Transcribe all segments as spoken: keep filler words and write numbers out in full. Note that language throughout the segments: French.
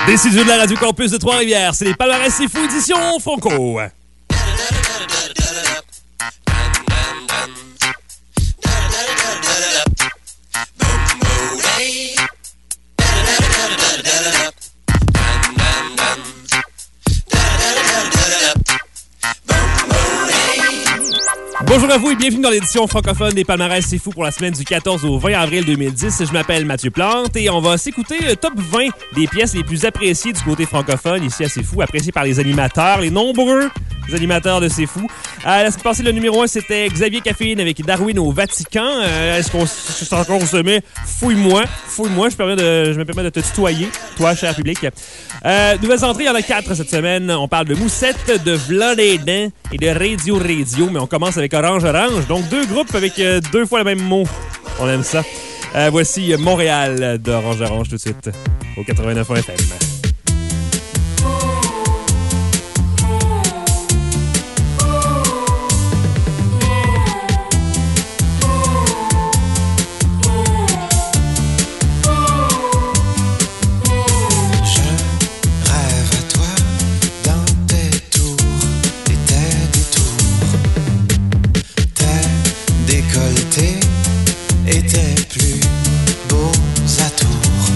Décision de la Radio Campus de Trois-Rivières, c'est les Palmarès C'est Fou édition Franco. Bonjour à vous et bienvenue dans l'édition francophone des Palmarès C'est Fou pour la semaine du quatorze au vingt avril deux mille dix. Je m'appelle Mathieu Plante et on va s'écouter le top vingt des pièces les plus appréciées du côté francophone ici à C'est Fou, appréciées par les animateurs, les nombreux animateurs de C'est Fou. Euh, la semaine passée, le numéro un, c'était Xavier Caféine avec Darwin au Vatican. Euh, est-ce qu'on c'est encore au sommet? Fouille-moi, fouille-moi, je, permets de, je me permets de te tutoyer, toi, cher public. Euh, nouvelles entrées, il y en a quatre cette semaine. On parle de Moussette, de V'là les dents et de Radio Radio, mais on commence avec Orange Orange, donc deux groupes avec euh, deux fois le même mot. On aime ça. Euh, voici Montréal d'Orange Orange tout de suite au quatre-vingt-neuf F M. Était plus beaux atours.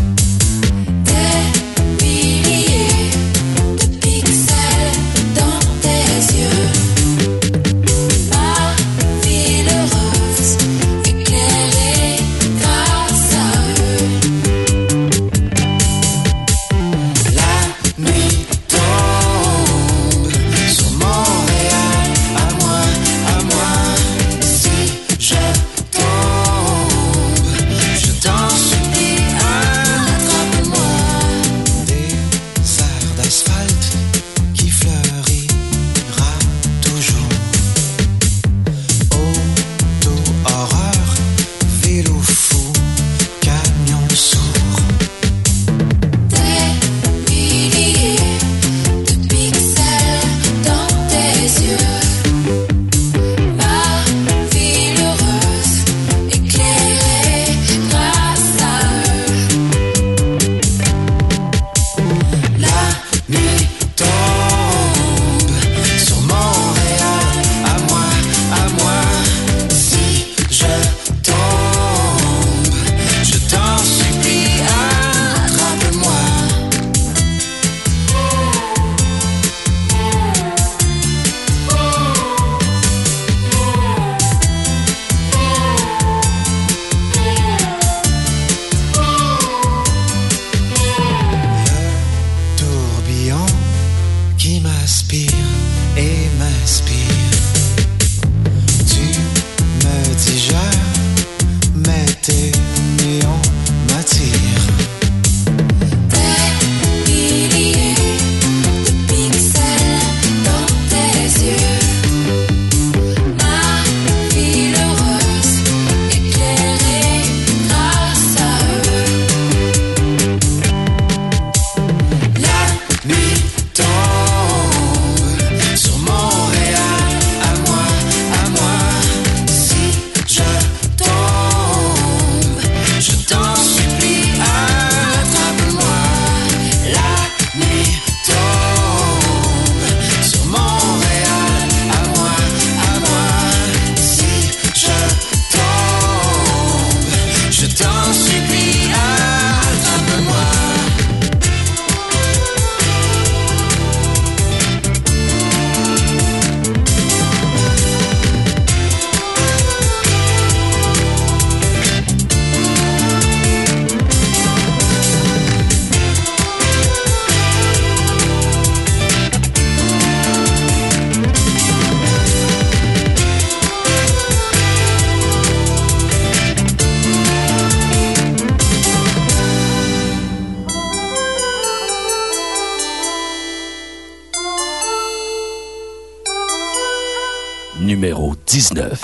numéro dix-neuf.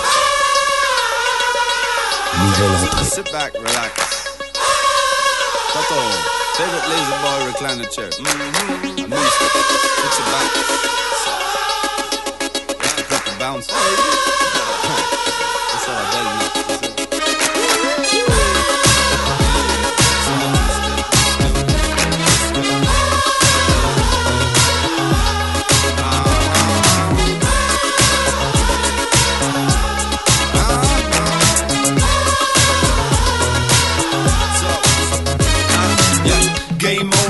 Nouvelle entrée. Sit back, relax. Tato, favorite lazy boy recliner chair. Mm-hmm. And move it. Fix it back. That's the proper bounce. That's how I tell you.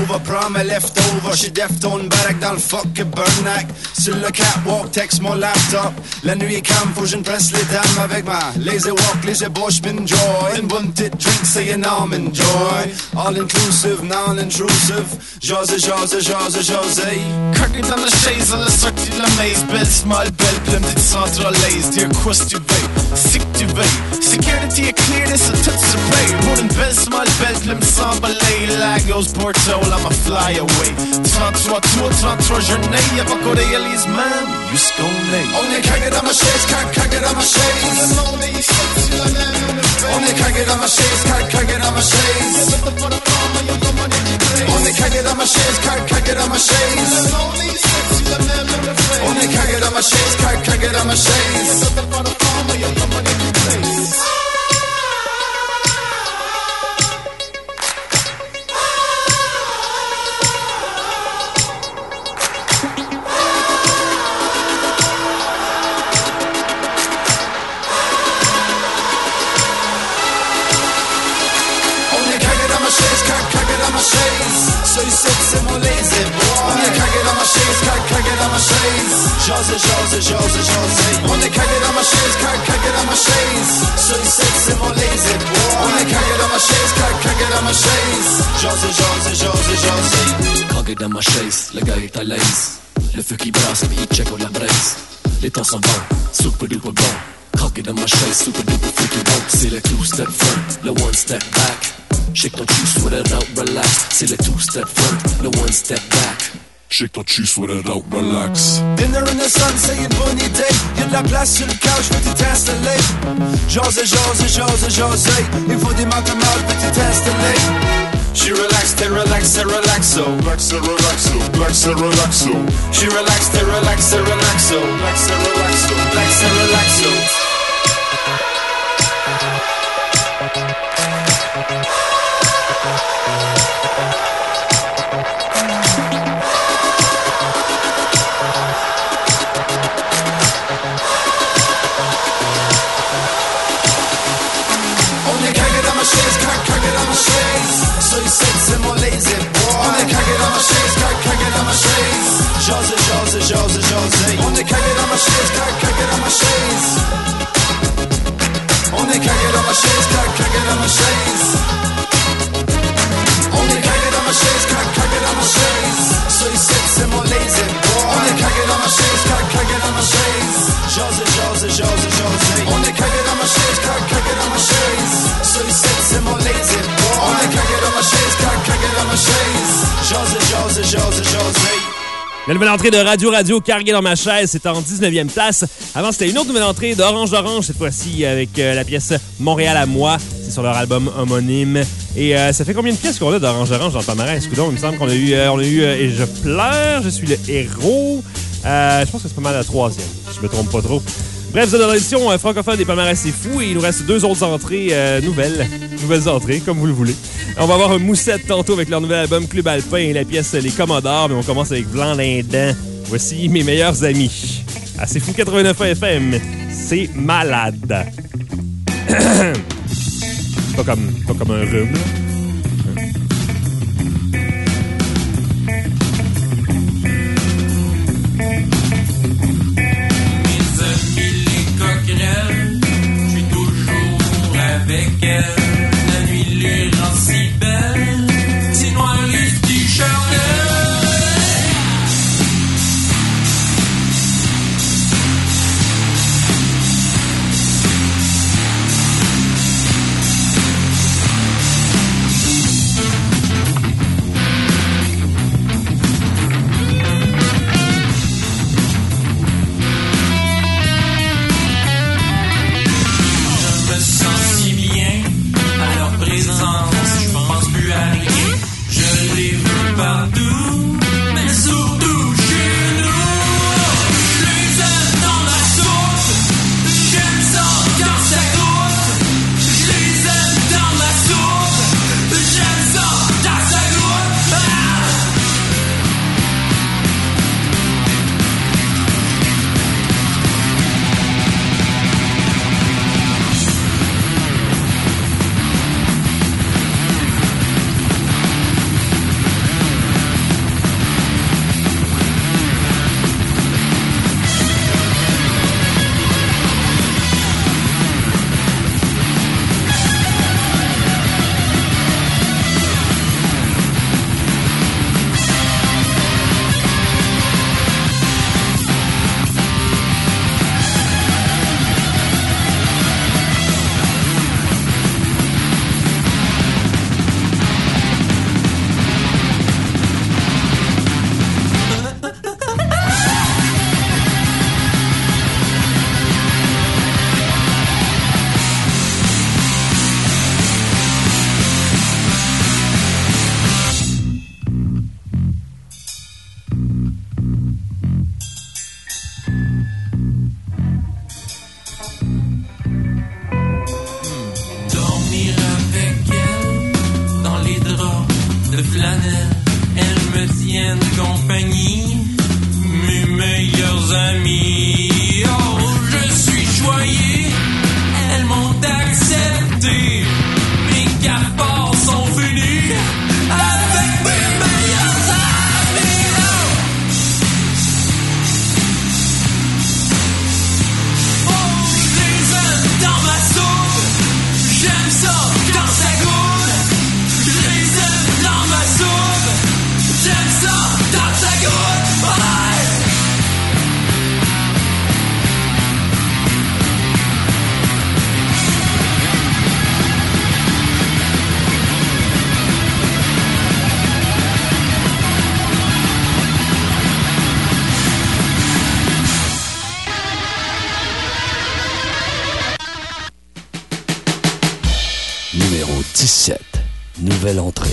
over, prends mes leftovers. J'suis deftone, barack dans le fucking burnack. Sur le catwalk, texte mon laptop. La nuit est calme, faut que je ne presse les dames avec ma lazy walk, lazy bushman joy. Une bonne petite drink, c'est énorme, enjoy. All inclusive, non-intrusive. José, José, José, José. Cracker dans la chaise, à la sortie de la maze. Belle smile, belle plume, petite centralaise. Dear crust du veille, sick du veille. Security est clear, this a touch the play. Pour une belle smile, belle plume sans balai. Lagos, Porto, I'ma fly away. trente-trois tours, trente-trois journées. Y'a pas qu'on réalise même, juste qu'on est. On est craqué dans ma chaise, craqué dans ma chaise. On est craqué dans ma chaise, craqué dans ma chaise. On est craqué dans ma chaise, craqué dans ma chaise. On est craqué dans ma chaise, craqué dans ma chaise. So you said c'est mon lazy boy. On est craqué dans ma chaise, craqué dans ma chaise. José, José, José, José. On est craqué dans ma chaise, craqué dans ma chaise. So you said c'est mon lazy boy. On est craqué dans ma chaise, craqué dans ma chaise. José, José, José, José. Craqué dans ma chaise, le gars est à l'aise. Le feu qui brasse, mais il check au la braise. Les temps s'en vont, super duper bon. Craqué dans ma chaise, super duper freaky bon. C'est le two step front, le one step back. Shake ton cul, sweat it out, relax. C'est le two-step front, le one-step back. Shake ton cul, sweat it out, relax. Dinner in the sun, c'est une bonne idée. Y'a de la place sur le couch, peux t'installer. José, José, José, José. Il faut des mathématiques, peux t'installer. She relaxed, t'es relax, t'es relaxo. Relax, t'es relaxo, relax, t'es relaxo. She relaxed, t'es relax, t'es relaxo. Relax, t'es relaxo, relax, t'es relaxo. So you said c'est mon lazy boy. On est craqué dans ma chaise, craqué dans ma chaise. José, José, José, José. On est craqué dans ma chaise, craqué dans ma chaise. On est craqué dans ma chaise, craqué dans ma chaise. On est craqué dans ma chaise, craqué dans ma chaise. So you said c'est mon lazy boy. On est craqué dans ma chaise, craqué dans ma chaise. José, José, José, José. On est craqué dans ma chaise, craqué dans ma chaise. So you said c'est mon lazy boy. On est craqué dans ma chaise, craqué dans ma chaise. José, José, José, José. La nouvelle entrée de Radio Radio, Cargué dans ma chaise, c'est en dix-neuvième place. Avant, c'était une autre nouvelle entrée d'Orange d'Orange, cette fois-ci avec euh, la pièce Montréal à moi. C'est sur leur album homonyme. Et euh, ça fait combien de pièces qu'on a d'Orange d'Orange dans le palmarès? Coudon, il me semble qu'on a eu, euh, on a eu euh, Et je pleure, je suis le héros. Euh, je pense que c'est pas mal la troisième, si je me trompe pas trop. Bref, vous êtes dans l'édition euh, francophone des palmarès, c'est fou. Et il nous reste deux autres entrées euh, nouvelles. Nouvelles entrées, comme vous le voulez. On va avoir un Moussette tantôt avec leur nouvel album Club Alpin et la pièce Les Commodores. Mais on commence avec Blanc Lindin. Voici Mes meilleurs amis. Ah, c'est fou quatre-vingt-neuf F M. C'est malade. pas, comme, pas comme un rhume, là. Je suis toujours avec elle. La nuit les rend si belle. C'est noir les petits charnels. numéro dix-sept. Nouvelle entrée.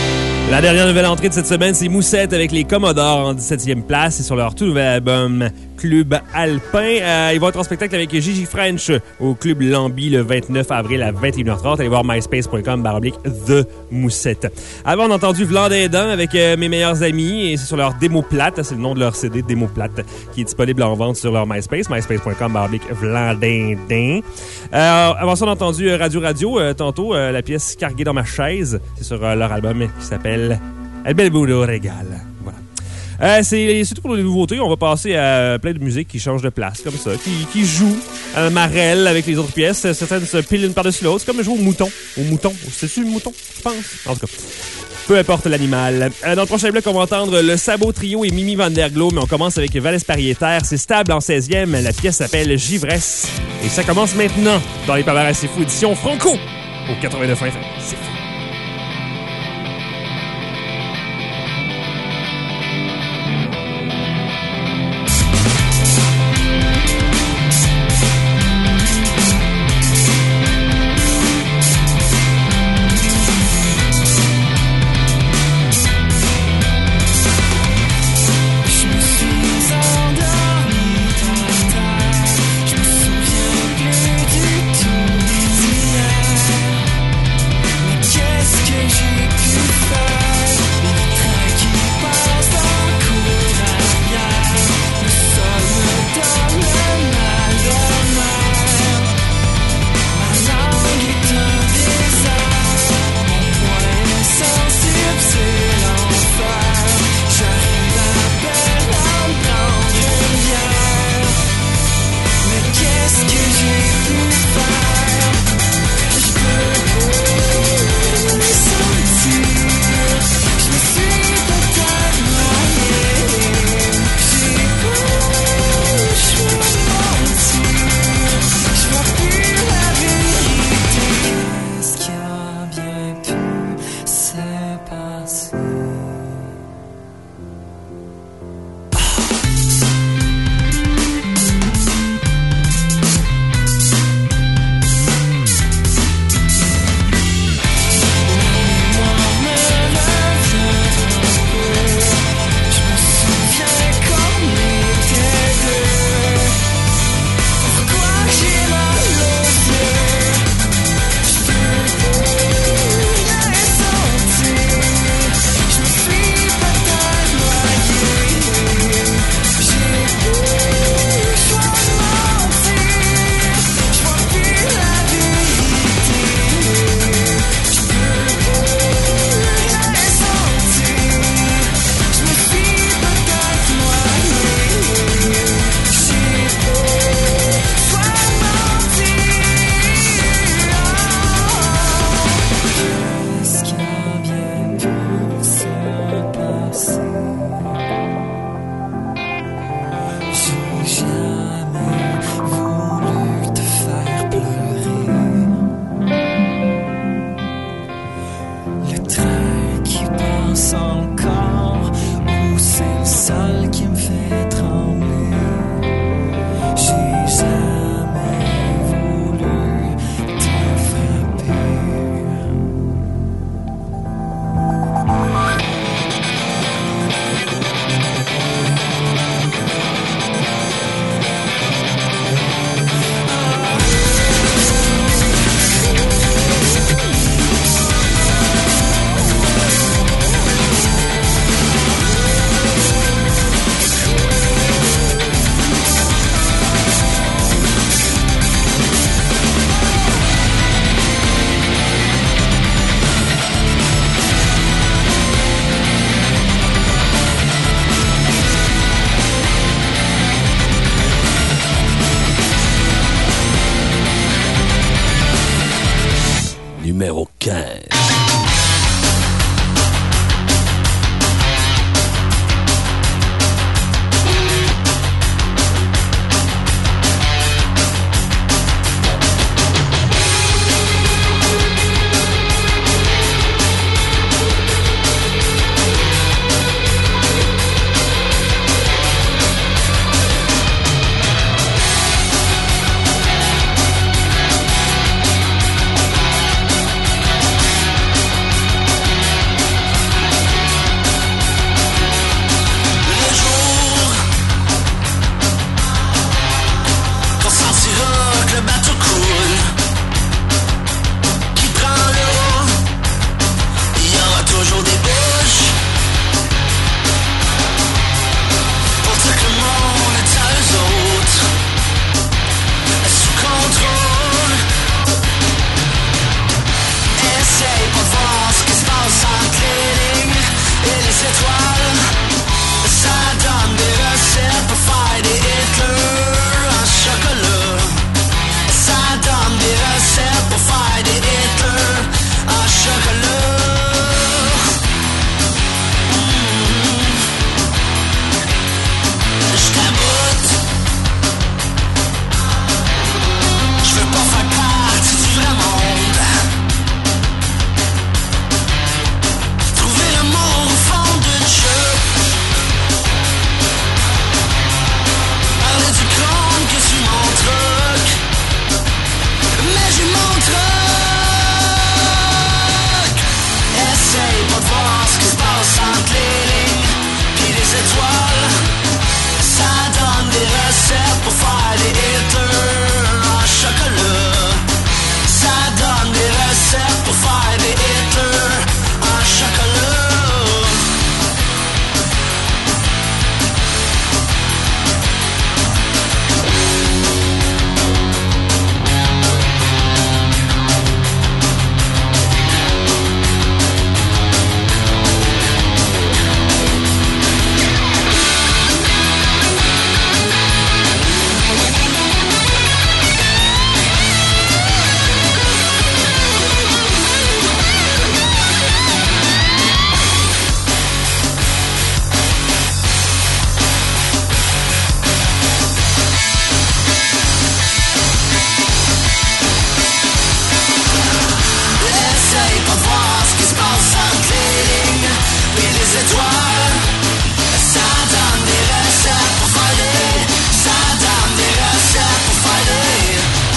La dernière nouvelle entrée de cette semaine, c'est Moussette avec les Commodores en dix-septième place. C'est sur leur tout nouvel album Club Alpin. Euh, ils vont être en spectacle avec Gigi French au Club Lambi le vingt-neuf avril à vingt et une heures trente. Allez voir myspace point com barre oblique The Moussette. Avant, on a entendu Vlandindan avec euh, Mes meilleurs amis et c'est sur leur démo plate. C'est le nom de leur C D, démo plate, qui est disponible en vente sur leur MySpace, myspace point com barre oblique Vlandindan. Euh, avant ça, on a entendu Radio Radio euh, tantôt, euh, la pièce Carguée dans ma chaise. C'est sur euh, leur album qui s'appelle El Bel Budo Régal. Voilà. Euh, c'est surtout pour les nouveautés. On va passer à plein de musique qui change de place, comme ça, qui, qui joue à marelle avec les autres pièces. Certaines se pilent une par-dessus l'autre. C'est comme jouer au mouton. Au mouton. C'est-tu le mouton, je pense? En tout cas, peu importe l'animal. Euh, dans le prochain bloc, on va entendre le Sabot Trio et Mimi Van Der Glo, mais on commence avec Valès Pariétaire. C'est stable en seizième. La pièce s'appelle Givresse. Et ça commence maintenant dans les Palmarès C'est Fou, édition Franco, au quatre-vingt-neuf F M. C'est fou.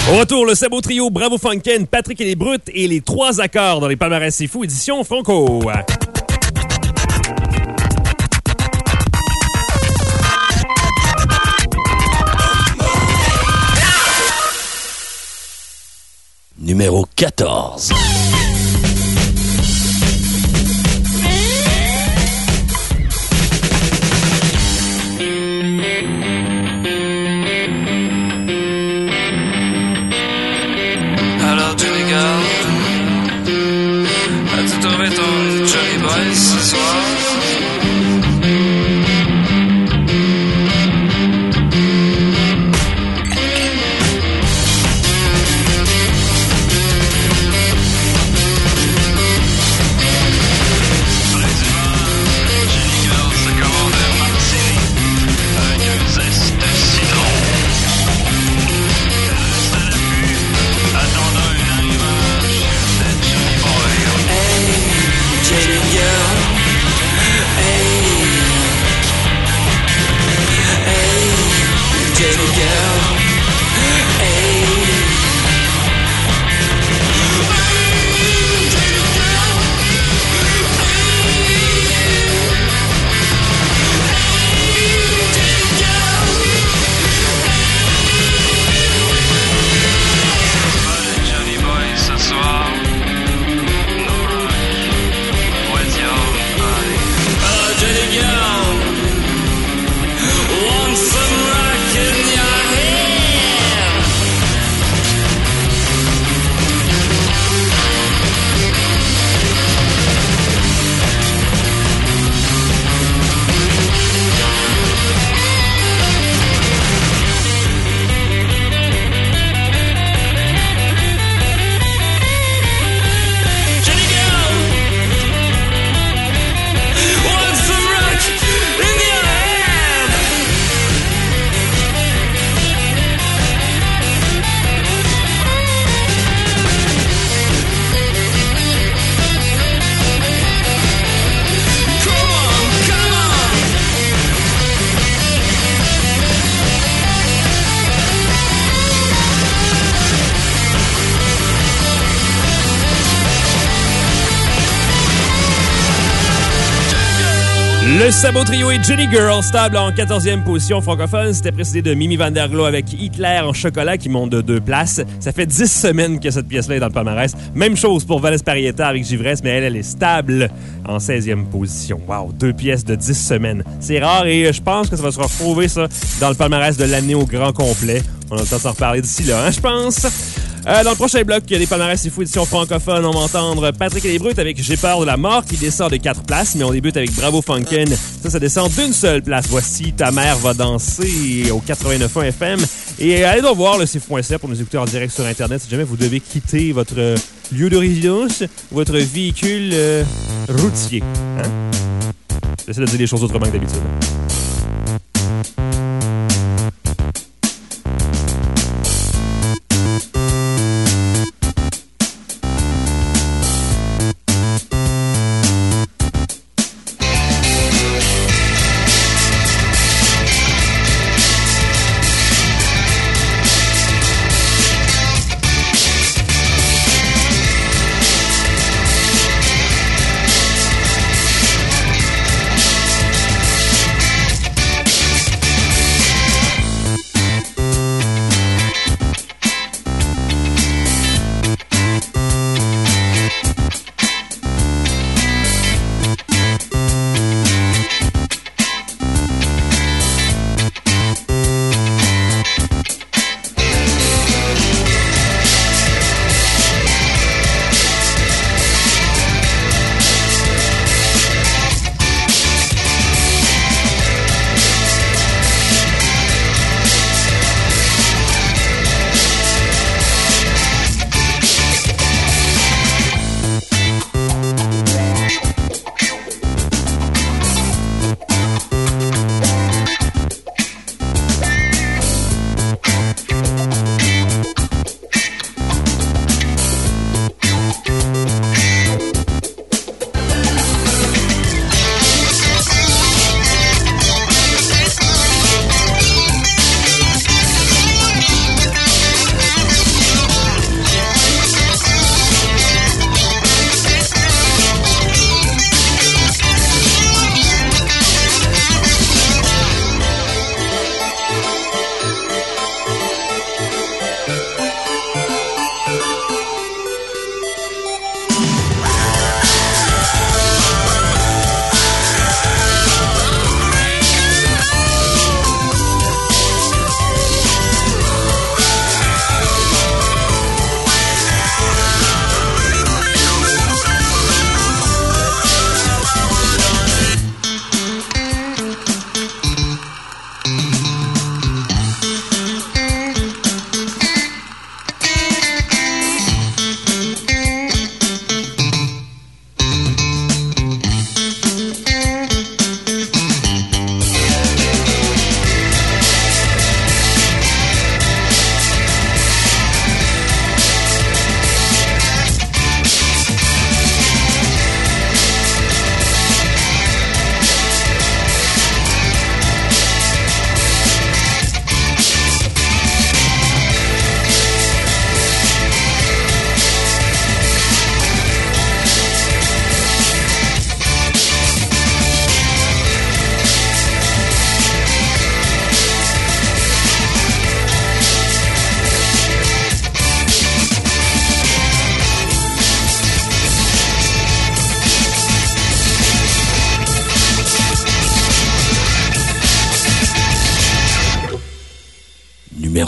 Au retour, le Sabot Trio, Bravo Funken, Patrick et les Brutes et les trois accords dans les palmarès C'est Fou, édition Franco. Numéro quatorze. Alors tu regardes, as-tu trouvé ton Johnny Boy ce soir? Le Sabot Trio et Jenny Girl, stable en quatorzième position francophone. C'était précédé de Mimi Van Der Glo avec Hitler en chocolat qui monte de deux places. Ça fait dix semaines que cette pièce-là est dans le palmarès. Même chose pour Vanessa Parietta avec Givresse, mais elle, elle est stable en seizième position. Wow, deux pièces de dix semaines. C'est rare et je pense que ça va se retrouver, ça, dans le palmarès de l'année au grand complet. On a le temps de s'en reparler d'ici là, hein, je pense. Euh, dans le prochain bloc, il y a des palmarès C'est Fou édition francophone. On va entendre Patrick et les Brutes avec J'ai peur de la mort qui descend de quatre places, mais on débute avec Bravo Funken. Ça, ça descend d'une seule place. Voici Ta mère va danser au quatre-vingt-neuf point un F M. Et allez donc voir le C F point C pour nous écouter en direct sur Internet si jamais vous devez quitter votre lieu de résidence, votre véhicule euh, routier. Hein? J'essaie de dire les choses autrement que d'habitude.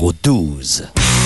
numéro douze.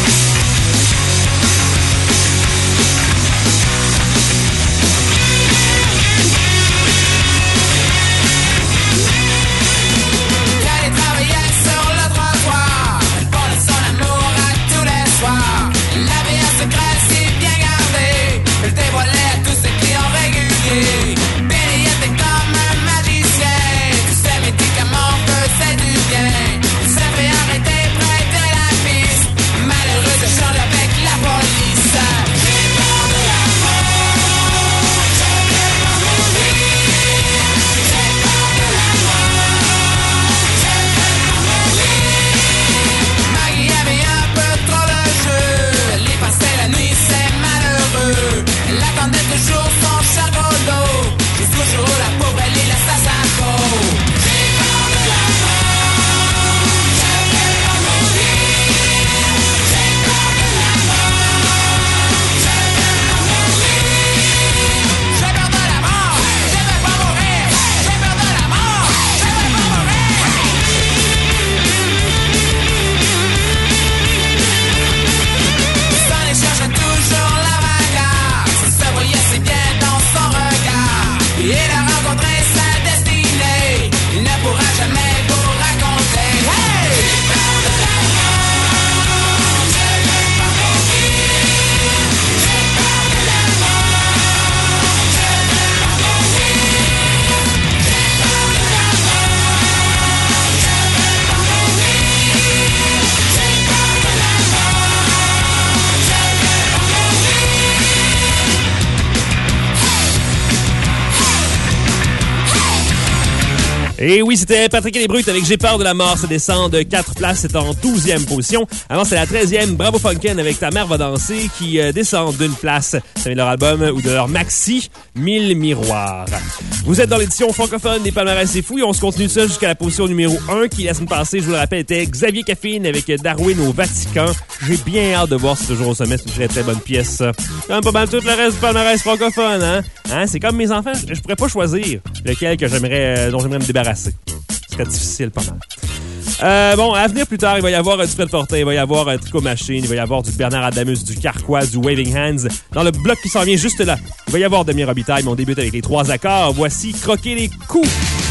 Et oui, c'était Patrick et les Brutes avec J'ai peur de la mort. Ça descend de quatre places, c'est en douzième position. Avant, c'est la treizième, Bravo Funken avec Ta mère va danser qui euh, descend d'une place. Ça vient de leur album ou de leur maxi, Mille miroirs. Vous êtes dans l'édition francophone des palmarès et fou et on se continue ça jusqu'à la position numéro un qui, la semaine passée, je vous le rappelle, était Xavier Caffine avec Darwin au Vatican. J'ai bien hâte de voir si c'est toujours au sommet. C'est une très très bonne pièce. Comme pas mal tout le reste du palmarès francophone, hein? hein? C'est comme mes enfants, je, je pourrais pas choisir lequel que j'aimerais, dont j'aimerais me débarrasser. Ce serait difficile, pas mal. Euh, bon, à venir plus tard, il va y avoir euh, du Fred Fortin, il va y avoir euh, Tricot Machine, il va y avoir du Bernard Adamus, du Carquois, du Waving Hands. Dans le bloc qui s'en vient juste là, il va y avoir Demi Robitaille, mais on débute avec les trois accords. Voici Croquer les coups.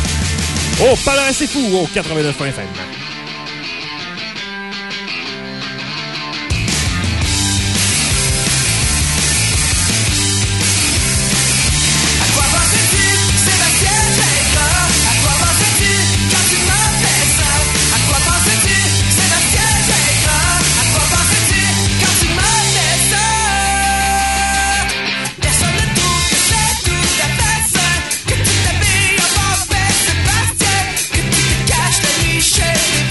Oh, palmarès c'est fou, au quatre-vingt-neuf F M. Shit.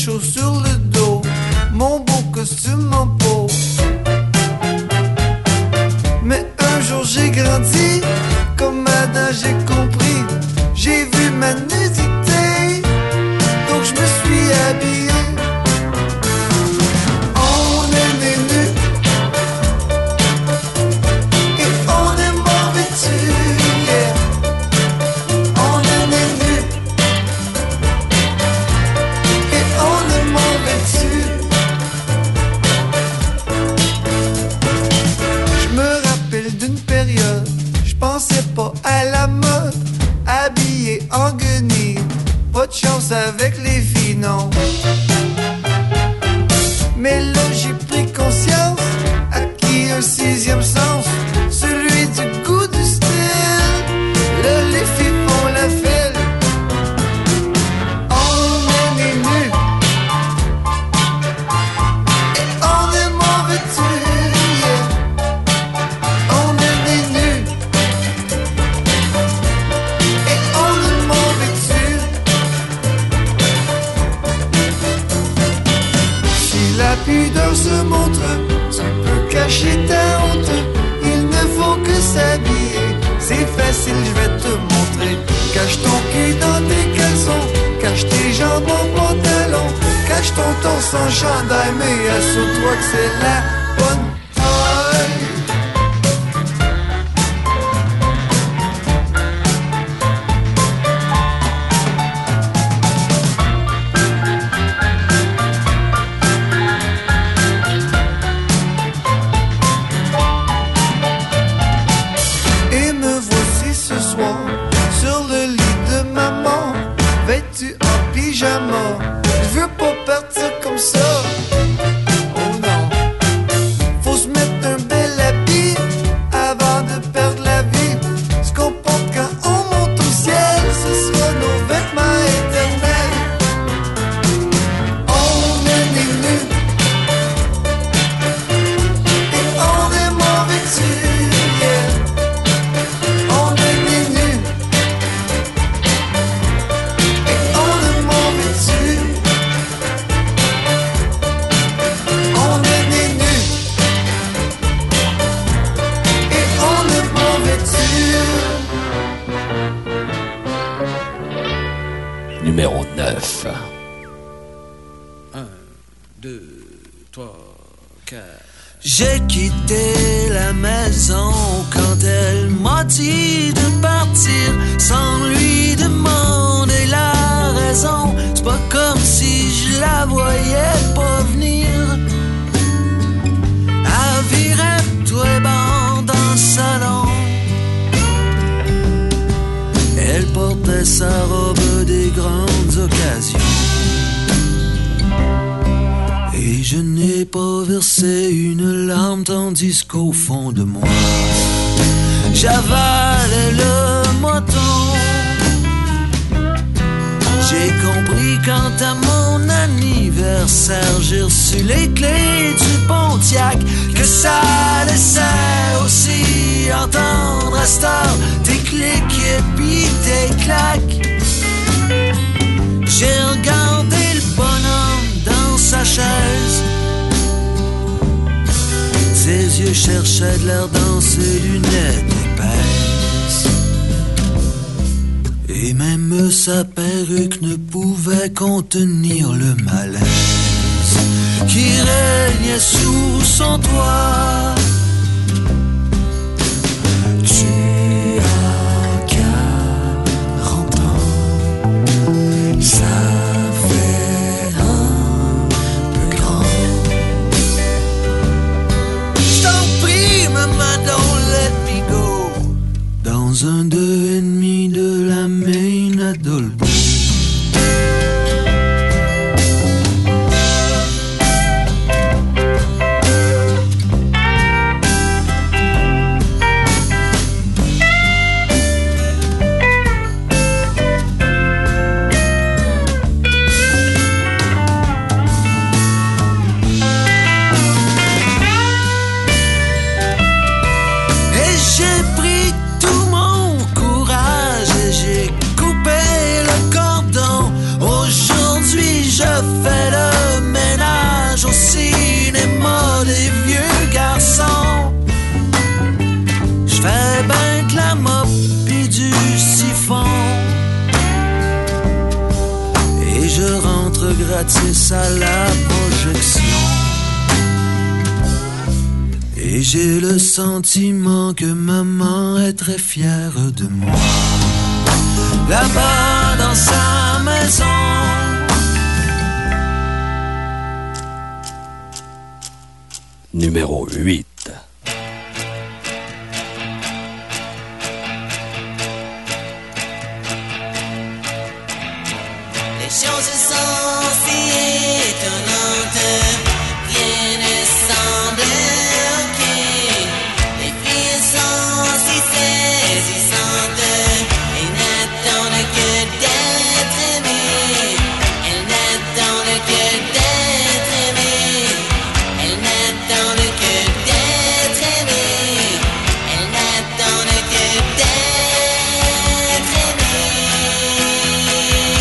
chaud sur le dos, mon beau costume en peau. Mais un jour j'ai grandi, comme Adam j'ai compris, j'ai vu ma nudité, donc je me suis habillé. On est né nus et on est mort vêtus, yeah. On est né nus et on est mort vêtus. Je me rappelle d'une période, je pensais pas à la mode, habillé en guenille, pas de chance avec les filles, non. Mais là j'ai pris conscience, acquis un sixième sens, celui du goût du style. Là les filles font la file, on est né nus et on est mort vêtus, yeah. On est né nus et on est mort vêtus. Si la pudeur se montre, tu peux cacher ta honte. Il ne faut que s'habiller, c'est facile, je vais te montrer. Cache ton cul dans tes caleçons, cache tes jambes en pantalon, cache ton torse en chandail, mais assure-toi que c'est la bonne taille. Et me voici ce soir sur le lit de maman, vêtu en pyjama. Je veux pas partir comme ça, oh non. Faut se mettre un bel habit avant de perdre la vie. Ce qu'on porte quand on monte au ciel, ce sera nos vêtements éternels. On est né nus et on est mort vêtus, yeah. On est né nus et on est mort vêtus. On est né nus et on est mort vêtus. Numéro neuf. J'ai quitté la maison quand elle m'a dit de partir sans lui demander la raison. C'est pas comme si je la voyais pas venir. Elle virait tout et banc dans le salon. Elle portait sa robe des grandes occasions. Et je n'ai pas versé une larme tandis qu'au fond de moi j'avalais le moton. J'ai compris quand à mon anniversaire j'ai reçu les clés du Pontiac que ça laissait aussi entendre à cette heure tes clics et puis tes claques. J'ai regardé le bonhomme dans sa chaise, ses yeux cherchaient de l'air dans ses lunettes épaisses, et même sa perruque ne pouvait contenir le malaise qui régnait sous son toit. Tu as quarante ans, ça fait un peu grand. Je t'en prie, maman, don't let me go. Dans un deux et demi de la Maine à Dolbeau. Et j'ai pris tout mon la mop pis du siphon. Et je rentre gratis à la projection. Et j'ai le sentiment que maman est très fière de moi. Là-bas dans sa maison. Numéro huit. Les choses sont si étonnantes, rien ne semble ok. Les filles sont si saisissantes, elles n'attendent que d'être aimées. Elles n'attendent que d'être aimées. Elles n'attendent que d'être aimées. Elles n'attendent que d'être aimées.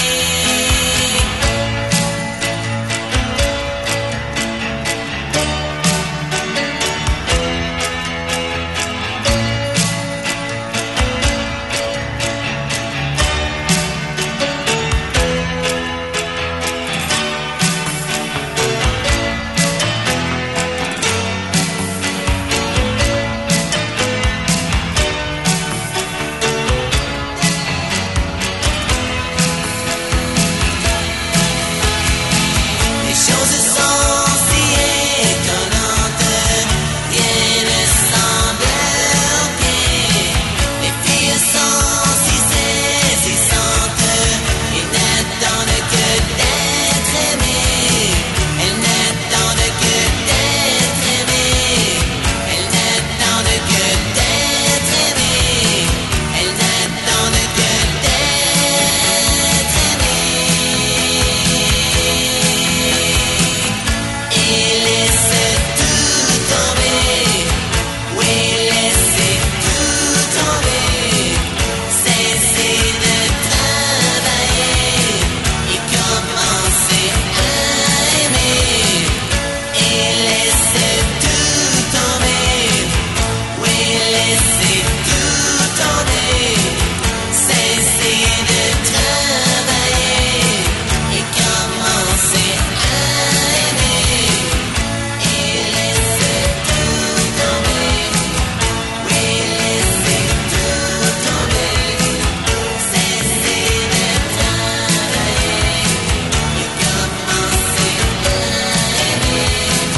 Les choses sont si étonnantes, rien ne semble ok. Les filles sont si saisissantes, elles n'attendent que d'être aimées. Elles n'attendent que d'être aimées. Elles n'attendent que d'être aimées. Elles n'attendent que d'être aimées. Et laissez tout tomber, oui laissez tout tomber, cessez de travailler et commencez à aimer. Et laissez tout tomber, oui laissez tout tomber, cessez de travailler et commencez à aimer. Et laissez tout tomber, oui laissez tout tomber, cessez de travailler et commencez à aimer.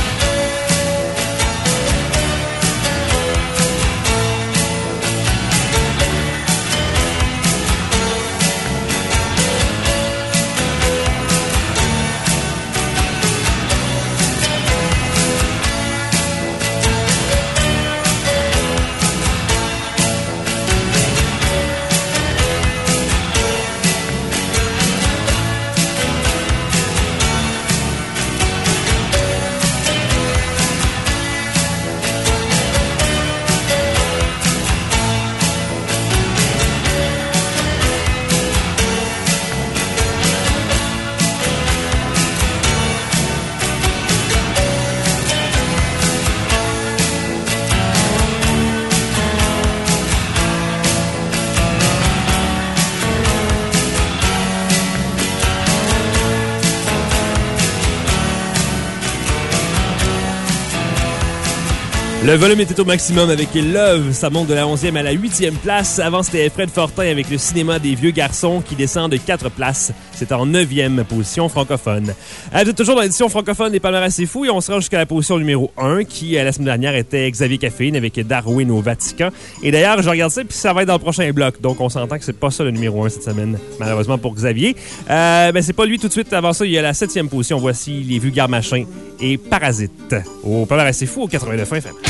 Le volume était au maximum avec Love. Ça monte de la onzième à la huitième place. Avant, c'était Fred Fortin avec le cinéma des vieux garçons qui descend de quatre places. C'est en neuvième position francophone. Euh, vous êtes toujours dans l'édition francophone des Palmarès C'est Fou et on se rend jusqu'à la position numéro un qui, la semaine dernière, était Xavier Caffeine avec Darwin au Vatican. Et d'ailleurs, je regarde ça puis ça va être dans le prochain bloc. Donc, on s'entend que c'est pas ça le numéro un cette semaine, malheureusement pour Xavier. Euh, ben, c'est pas lui tout de suite. Avant ça, il y a la septième position. Voici Les Vulgaires Machins et Parasite au Palmarès C'est Fou au quatre-vingt-neuf F M.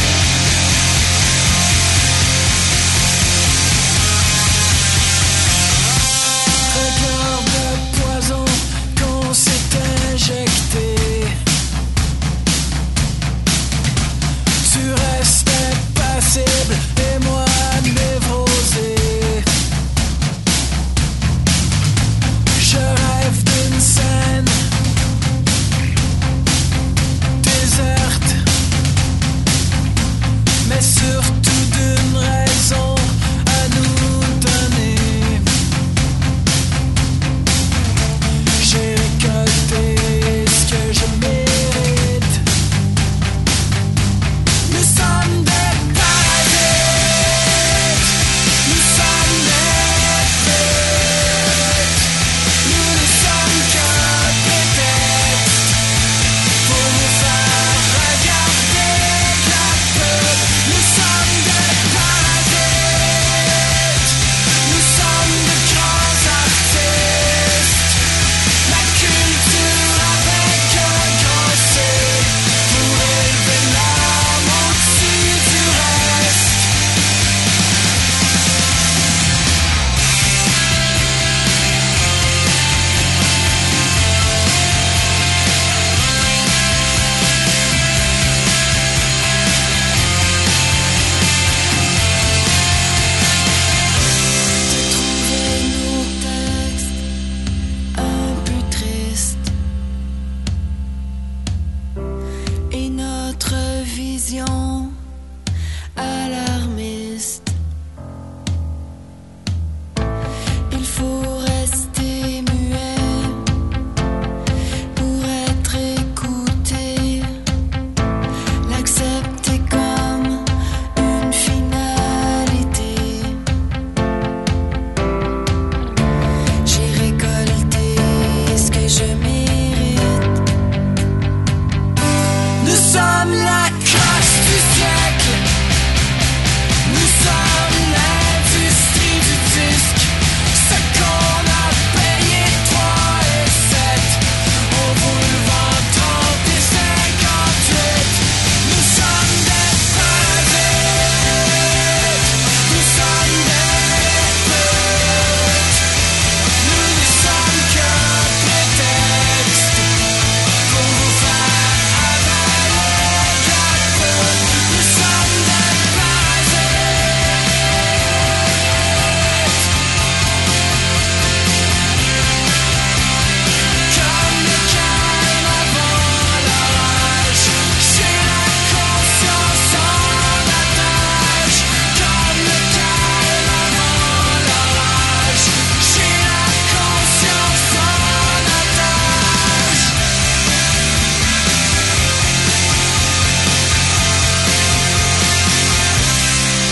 Et moi névrosé, je rêve d'une scène déserte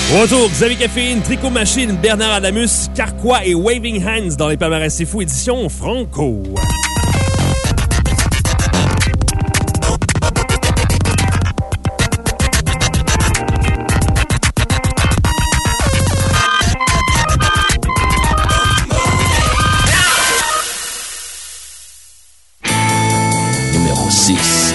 Retour, Xavier Caféine, Tricot Machine, Bernard Adamus, Carquois et Waving Hands dans les palmarès C'est Fou édition Franco. Numéro six.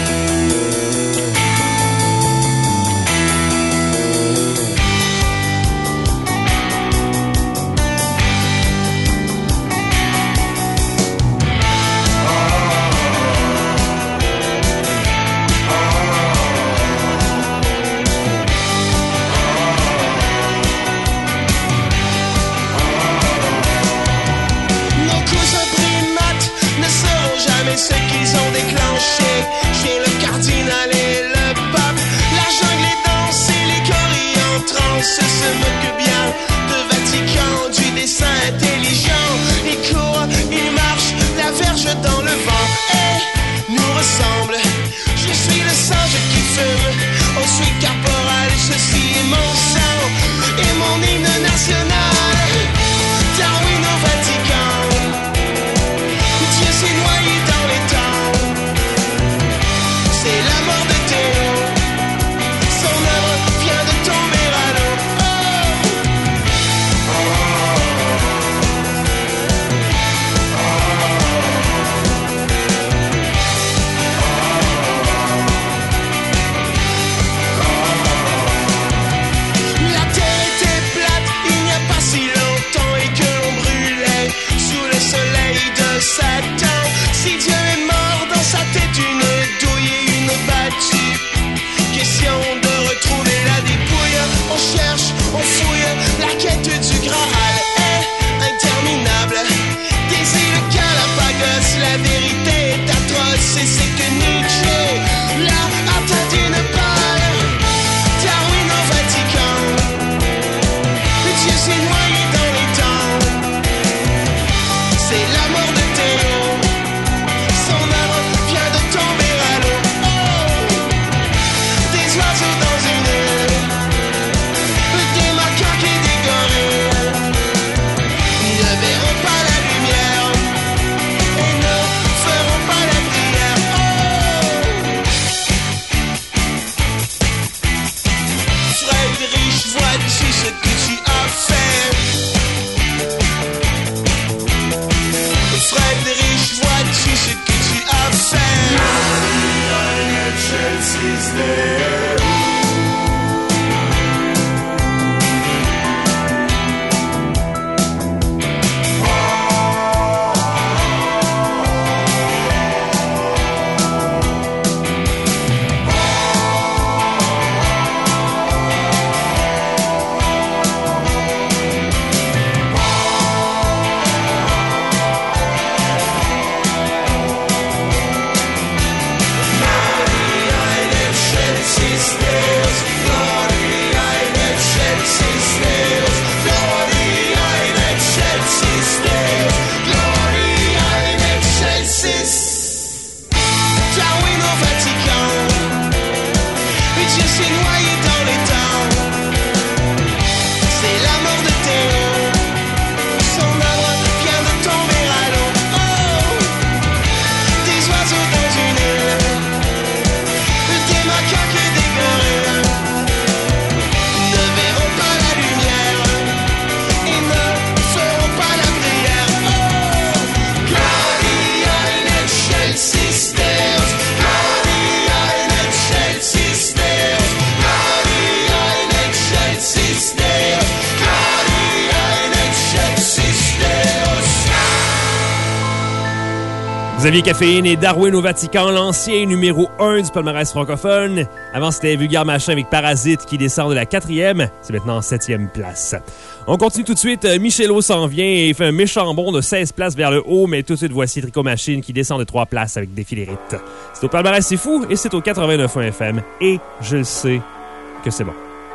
Xavier Caféine et Darwin au Vatican, l'ancien numéro un du palmarès francophone. Avant, c'était Vulgaire Machin avec Parasite qui descend de la quatrième. C'est maintenant en septième place. On continue tout de suite. Michelot s'en vient et fait un méchant bond de seize places vers le haut, mais tout de suite, voici Tricot Machine qui descend de trois places avec Défilé Rite. C'est au palmarès C'est Fou et c'est au quatre-vingt-neuf point un F M. Et je le sais que c'est bon.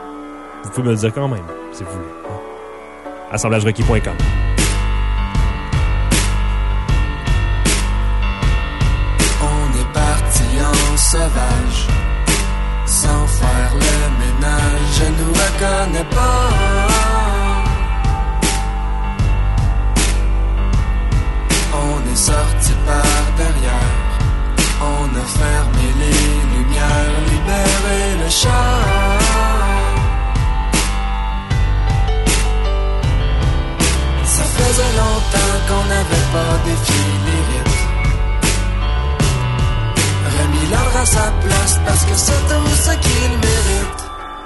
Vous pouvez me le dire quand même, si vous voulez. assemblage requis point com. Sauvage, sans faire le ménage, je nous reconnais pas. On est sorti par derrière, on a fermé les lumières, libéré le char. Ça faisait longtemps qu'on n'avait pas défilé les rites. Remis l'ordre à sa place parce que c'est tout ce qu'il mérite.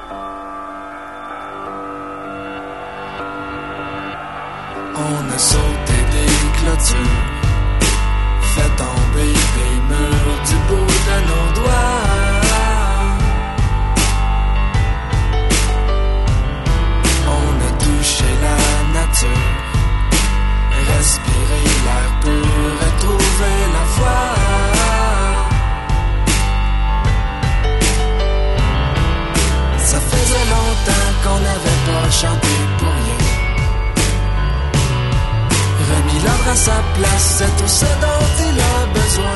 On a sauté des clôtures, fait tomber des murs du bout de nos doigts. On a touché la nature, respiré l'air pur et trouvé la voie. Ça faisait longtemps qu'on n'avait pas chanté pour rien. Remis l'ordre à sa place, c'est tout ce dont il a besoin.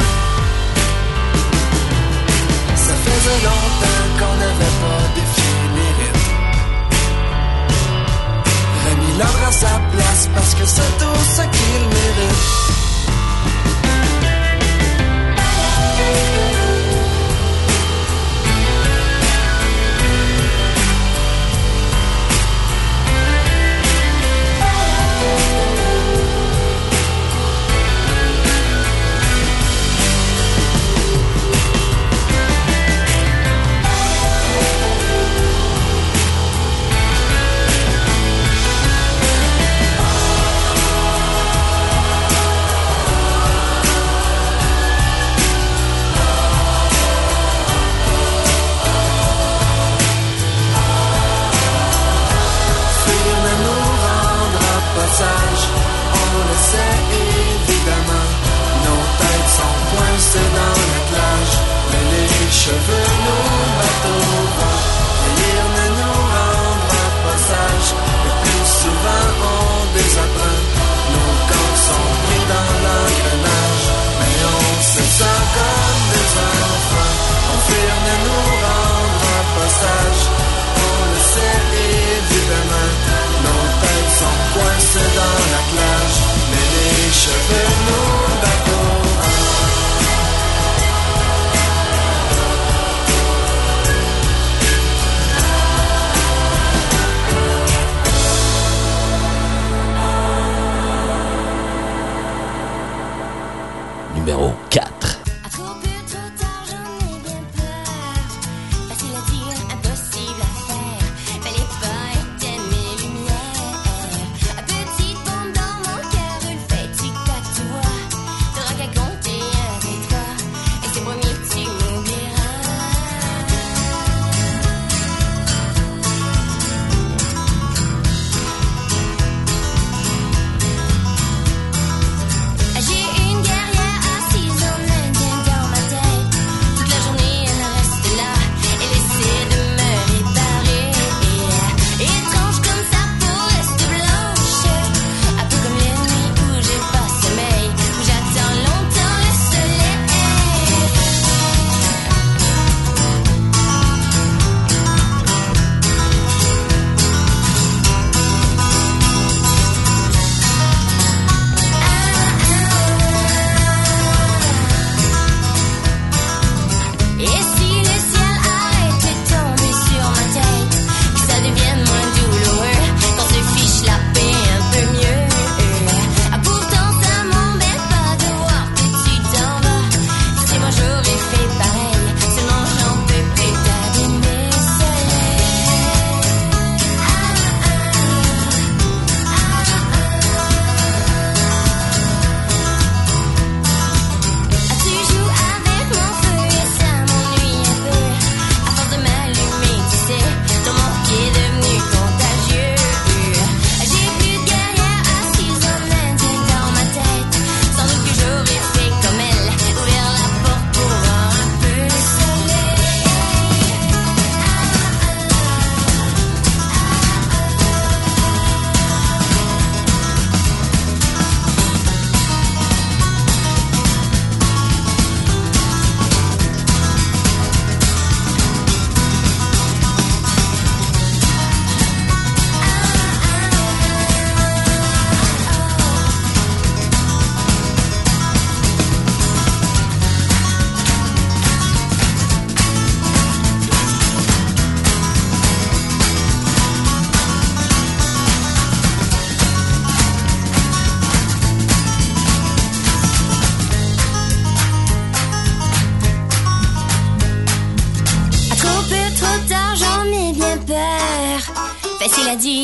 Ça faisait longtemps qu'on n'avait pas défini les rites. Remis l'ordre à sa place parce que c'est tout ce qu'il mérite. On le sait évidemment, nos têtes sont coincées dans la plage, mais les cheveux nous battent au vent. Rire ne nous rendra pas sages, le plus souvent on désapprend. Nos corps sont pris dans l'engrenage, mais on se sent comme des enfants. On rire ne nous rendra pas sages, on le sait évidemment. Nos têtes sont coincées dans la plage, mais les cheveux nous battent au vent.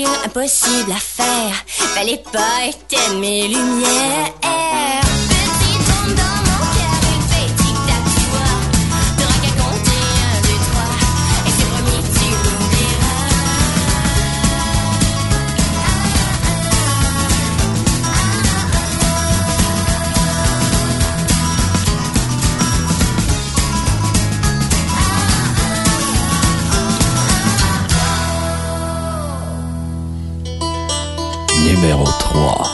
deal impossible à faire. Fallait pas éteindre mes lumières. Petit tombe dans mon cœur, il fait tic-tac, tu vois. T'auras qu'à compter un, deux, trois. Et c'est promis, tu l'oublieras. Numéro trois.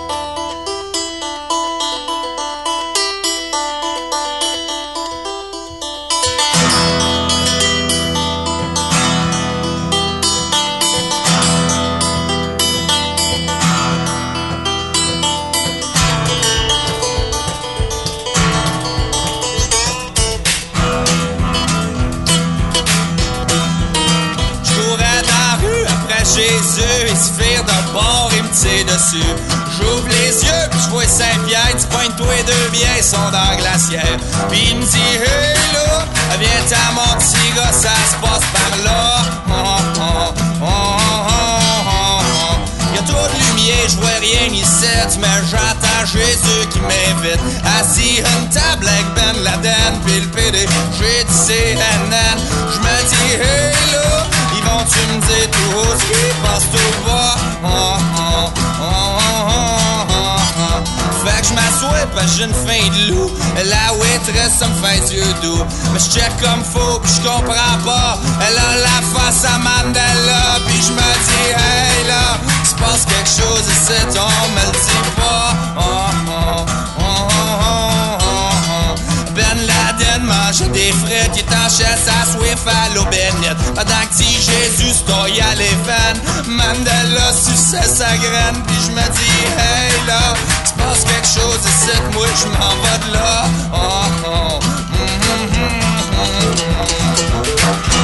Jésus, il se vire de bord, il me tire dessus. J'ouvre les yeux, puis je vois Saint-Pierre, tu pointes toi et deux biens, ils sont dans la glacière. Puis il me dit, hey là, viens à mon petit gars, ça se passe par là. Oh, oh, oh, oh, oh, oh. Y'a trop de lumière, je vois rien ici, mais j'attends Jésus qui m'invite. Assis une table avec Ben Laden, puis le P D, j'ai dit C N N. Je me dis, hey là, ils vont-tu me dire tout haut ce qui passe tout bas? Oh, oh, oh, oh, oh, oh. Fait que je m'assois parce que j'ai une faim de loup. La waitress, ça me fait des yeux doux. Mais je check comme faux pis je comprends pas. Elle a la face à Mandela. Pis je me dis, hey là, se passe quelque chose ici, on me le dit pas. Oh, oh, oh, oh, oh, oh. Ben Laden mangeait des frites, il est en chaise à Swift à l'eau bénite. Pendant que si Jésus stoye à les veines, Mandela suçait sa graine. Pis je me dis, hey là, se passe quelque chose ici, moi je m'en vais de là. Oh, oh, mm, mm, mm, mm.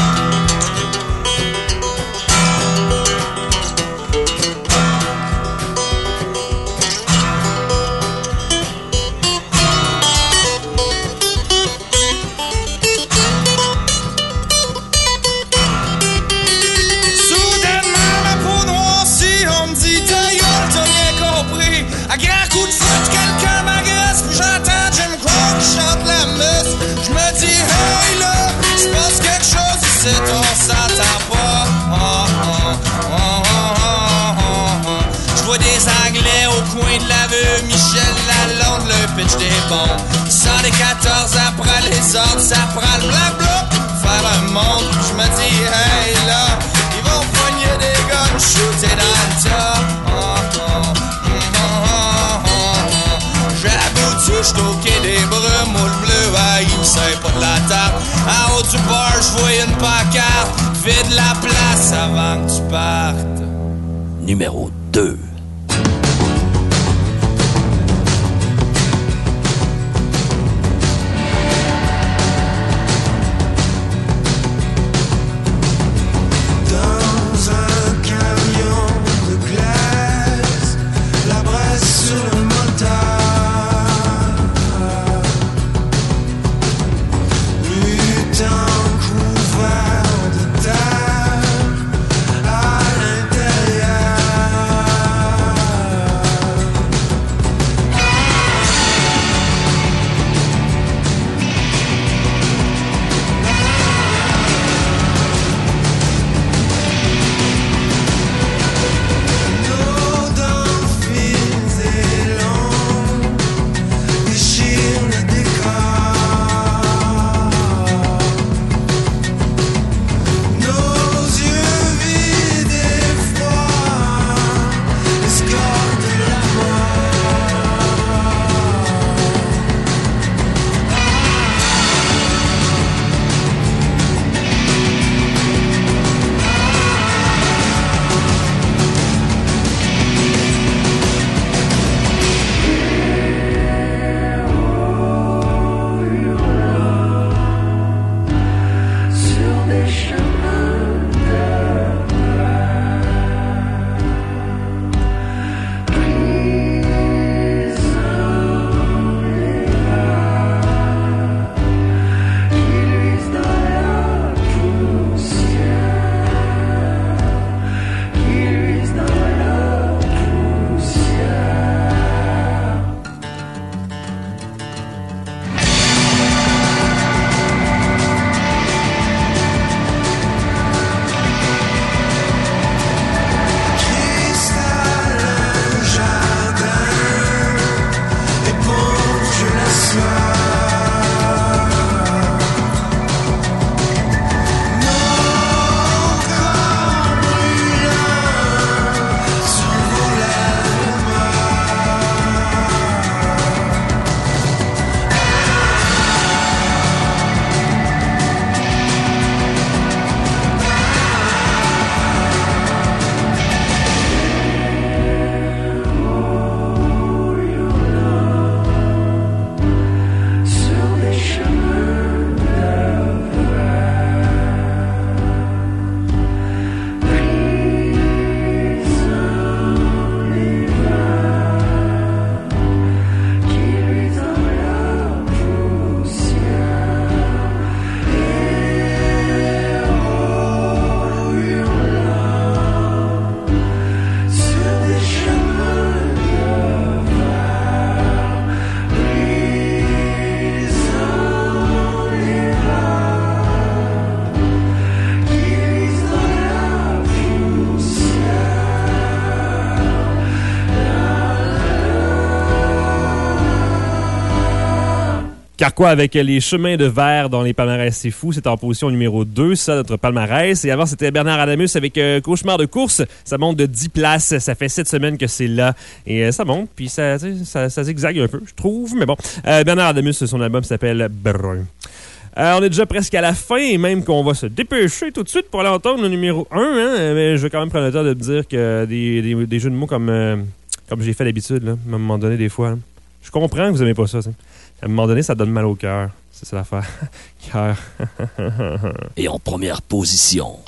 On s'entend pas. Oh, oh, oh, oh, oh, oh. Je vois des Anglais au coin de la rue, Michel Lalonde, le pitch des bombes. cent quatorze après les ordres, ça prend le blabla pour faire un monde. Je me dis, hey là, ils vont poigner des guns, shooter dans le tas. Oh, oh, oh, oh, oh, oh. J'aboutis, j'suis au quai des brumes, moule bleu, ah, il me sert pas de la table. En haut du bar, j'vois une pancarte, vide la place avant que tu partes. Numéro deux. À l'intérieur Carquois avec les chemins de verre dans les palmarès, c'est fou. C'est en position numéro deux, ça, notre palmarès. Et avant, c'était Bernard Adamus avec euh, Cauchemar de course. Ça monte de dix places. Ça fait sept semaines que c'est là. Et euh, ça monte, puis ça, ça, ça zigzague un peu, je trouve. Mais bon, euh, Bernard Adamus, son album s'appelle Brun. Euh, on est déjà presque à la fin, et même qu'on va se dépêcher tout de suite pour aller entendre le numéro un. Hein? Mais je vais quand même prendre le temps de me dire que des, des, des jeux de mots comme, euh, comme j'ai fait d'habitude, là, à un moment donné, des fois, là, je comprends que vous aimez pas ça. T'sais. À un moment donné, ça donne mal au cœur. C'est ça l'affaire. Cœur. Et en première position...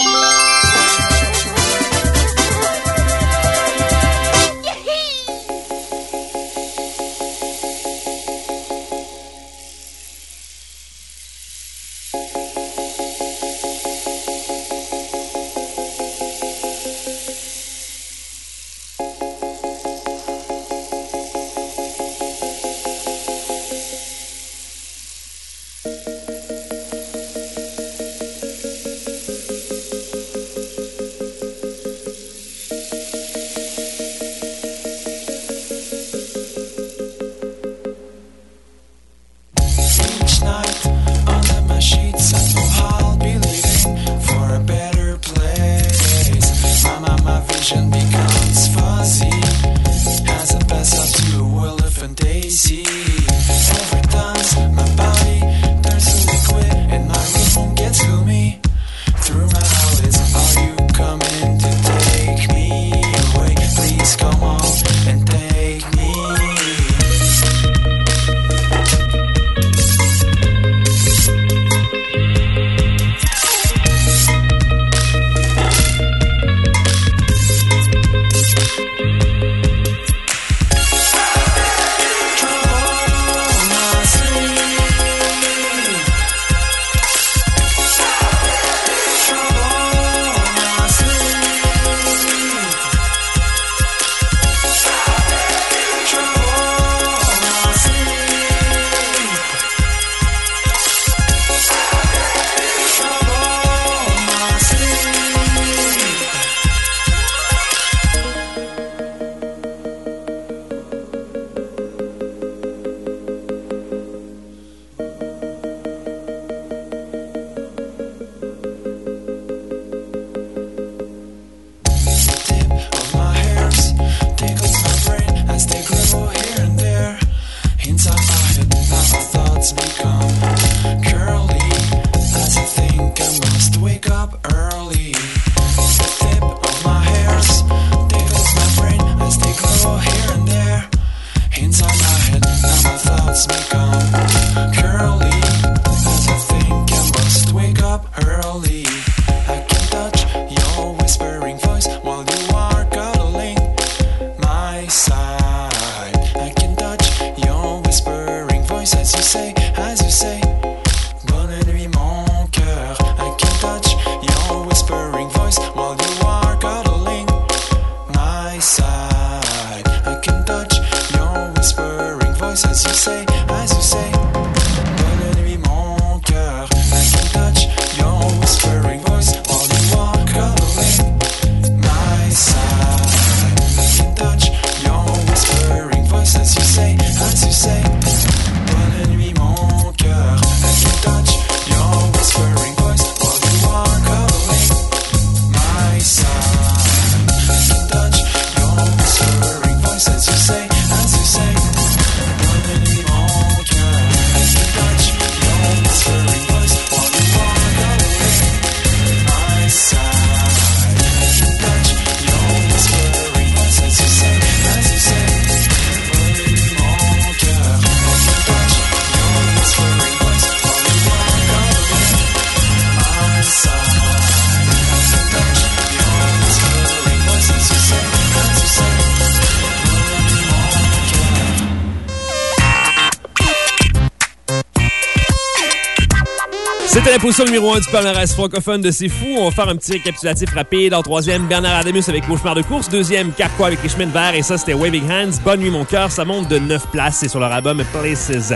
C'était la position numéro un du palmarès francophone de C'est Fou. On va faire un petit récapitulatif rapide. En troisième, Bernard Adamus avec Cauchemar de course. Deuxième, Carquois avec Les chemins de verre. Et ça, c'était Waving Hands. Bonne nuit, mon cœur. Ça monte de neuf places. C'est sur leur album Places.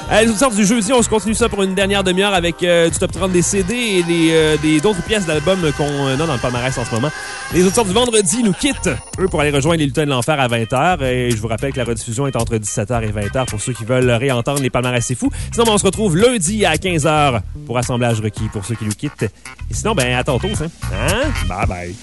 À l'autre sorte du jeudi, on se continue ça pour une dernière demi-heure avec euh, du top trente des C D et des, euh, des, d'autres pièces d'albums qu'on a dans le palmarès en ce moment. Les autres sortes du vendredi nous quittent, eux, pour aller rejoindre les Lutins de l'Enfer à vingt heures. Et je vous rappelle que la rediffusion est entre dix-sept heures et vingt heures pour ceux qui veulent réentendre les palmarès C'est Fou. Sinon, ben, on se retrouve lundi à quinze heures pour Assemblage requis pour ceux qui nous quittent. Et sinon, ben à tantôt, hein? Hein? Bye bye.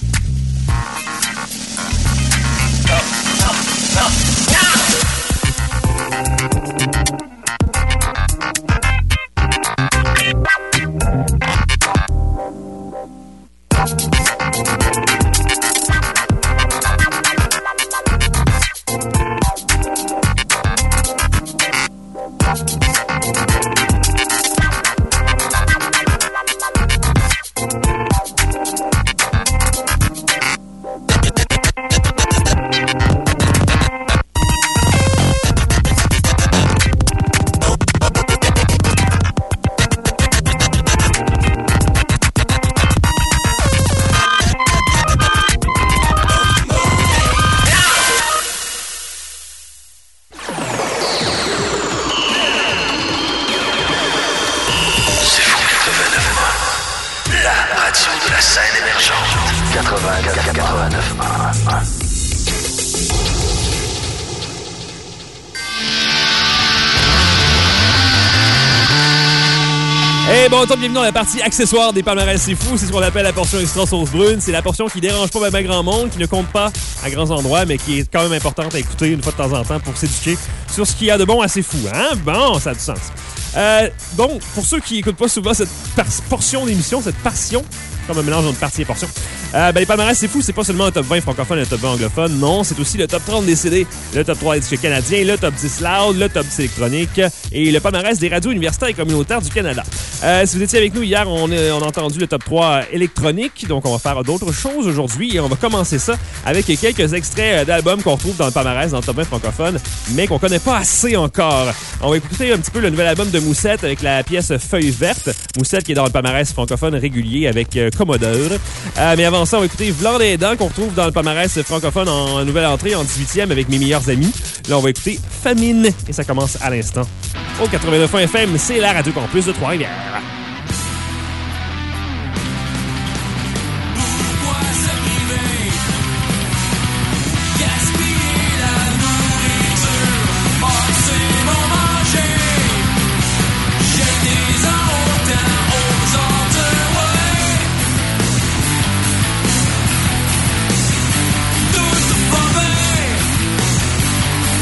Bon, bienvenue dans la partie accessoire des palmarès C'est Fou. C'est ce qu'on appelle la portion extra sauce brune. C'est la portion qui dérange pas bien grand monde, qui ne compte pas à grands endroits, mais qui est quand même importante à écouter une fois de temps en temps pour s'éduquer sur ce qu'il y a de bon à C'est Fou. Hein? Bon, ça a du sens. Euh, donc, pour ceux qui n'écoutent pas souvent cette par- portion d'émission, cette passion, comme un mélange entre partie et portion, euh, ben, les palmarès C'est Fou, c'est pas seulement un top vingt francophone et un top vingt anglophone. Non, c'est aussi le top trente des C D, le top trois des disques canadiens, le top dix loud, le top dix électronique et le palmarès des radios universitaires et communautaires du Canada. Euh, si vous étiez avec nous hier, on a, on a entendu le top trois électronique, donc on va faire d'autres choses aujourd'hui et on va commencer ça avec quelques extraits d'albums qu'on retrouve dans le palmarès, dans le top vingt francophone, mais qu'on connaît pas assez encore. On va écouter un petit peu le nouvel album de Moussette avec la pièce Feuille verte. Moussette qui est dans le palmarès francophone régulier avec euh, Commodore. Euh, mais avant ça, on va écouter V'là des dents qu'on retrouve dans le palmarès francophone en nouvelle entrée en dix-huitième avec Mes meilleurs amis. Là, on va écouter Famine et ça commence à l'instant. Au quatre-vingt-neuf F M, c'est la Radio Campus de Trois-Rivières.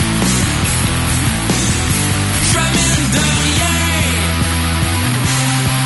Mine de rien.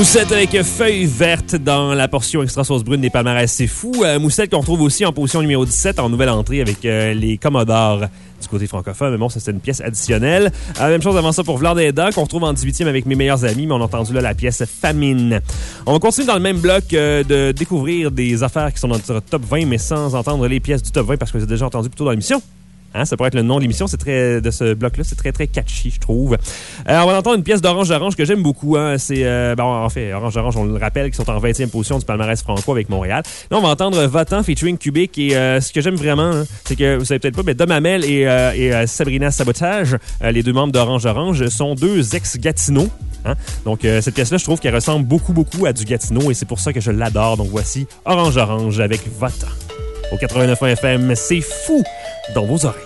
Moussette avec feuilles vertes dans la portion extra sauce brune des palmarès, c'est fou. Euh, Moussette qu'on retrouve aussi en position numéro dix-sept en nouvelle entrée avec euh, les Commodores du côté francophone. Mais bon, ça c'était une pièce additionnelle. Euh, même chose avant ça pour Vladeda qu'on retrouve en dix-huitième avec Mes meilleurs amis, mais on a entendu là la pièce Famine. On va continuer dans le même bloc euh, de découvrir des affaires qui sont dans notre top vingt, mais sans entendre les pièces du top vingt parce que vous avez déjà entendu plus tôt dans l'émission. Hein, ça pourrait être le nom de l'émission, c'est très de ce bloc-là, c'est très très catchy, je trouve. Euh, on va entendre une pièce d'Orange Orange que j'aime beaucoup. Hein, c'est euh, bon, en fait, Orange Orange, on le rappelle, qui sont en vingtième position du palmarès franco avec Montréal. Là, on va entendre Va-t'en featuring Cubic et euh, ce que j'aime vraiment, hein, c'est que vous savez peut-être pas, mais Dom Hamel et, euh, et euh, Sabrina Sabotage, euh, les deux membres d'Orange Orange, sont deux ex-Gatineau. Hein? Donc euh, cette pièce-là, je trouve qu'elle ressemble beaucoup beaucoup à du Gatineau et c'est pour ça que je l'adore. Donc voici Orange Orange avec Va-t'en au quatre-vingt-neuf F M. C'est fou dans vos oreilles.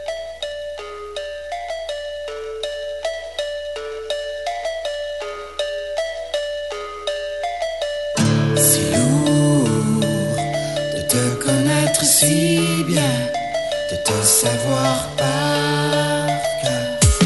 Si bien de te savoir par cœur.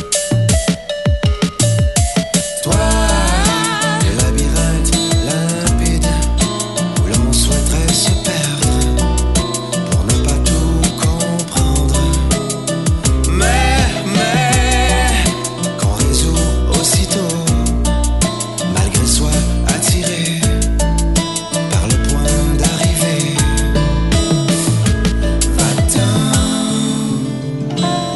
Toi, le labyrinthe limpide où l'on souhaiterait se perdre pour ne pas tout comprendre. Mais, mais, qu'on résout aussitôt, malgré soi attiré par le point d'arrivée.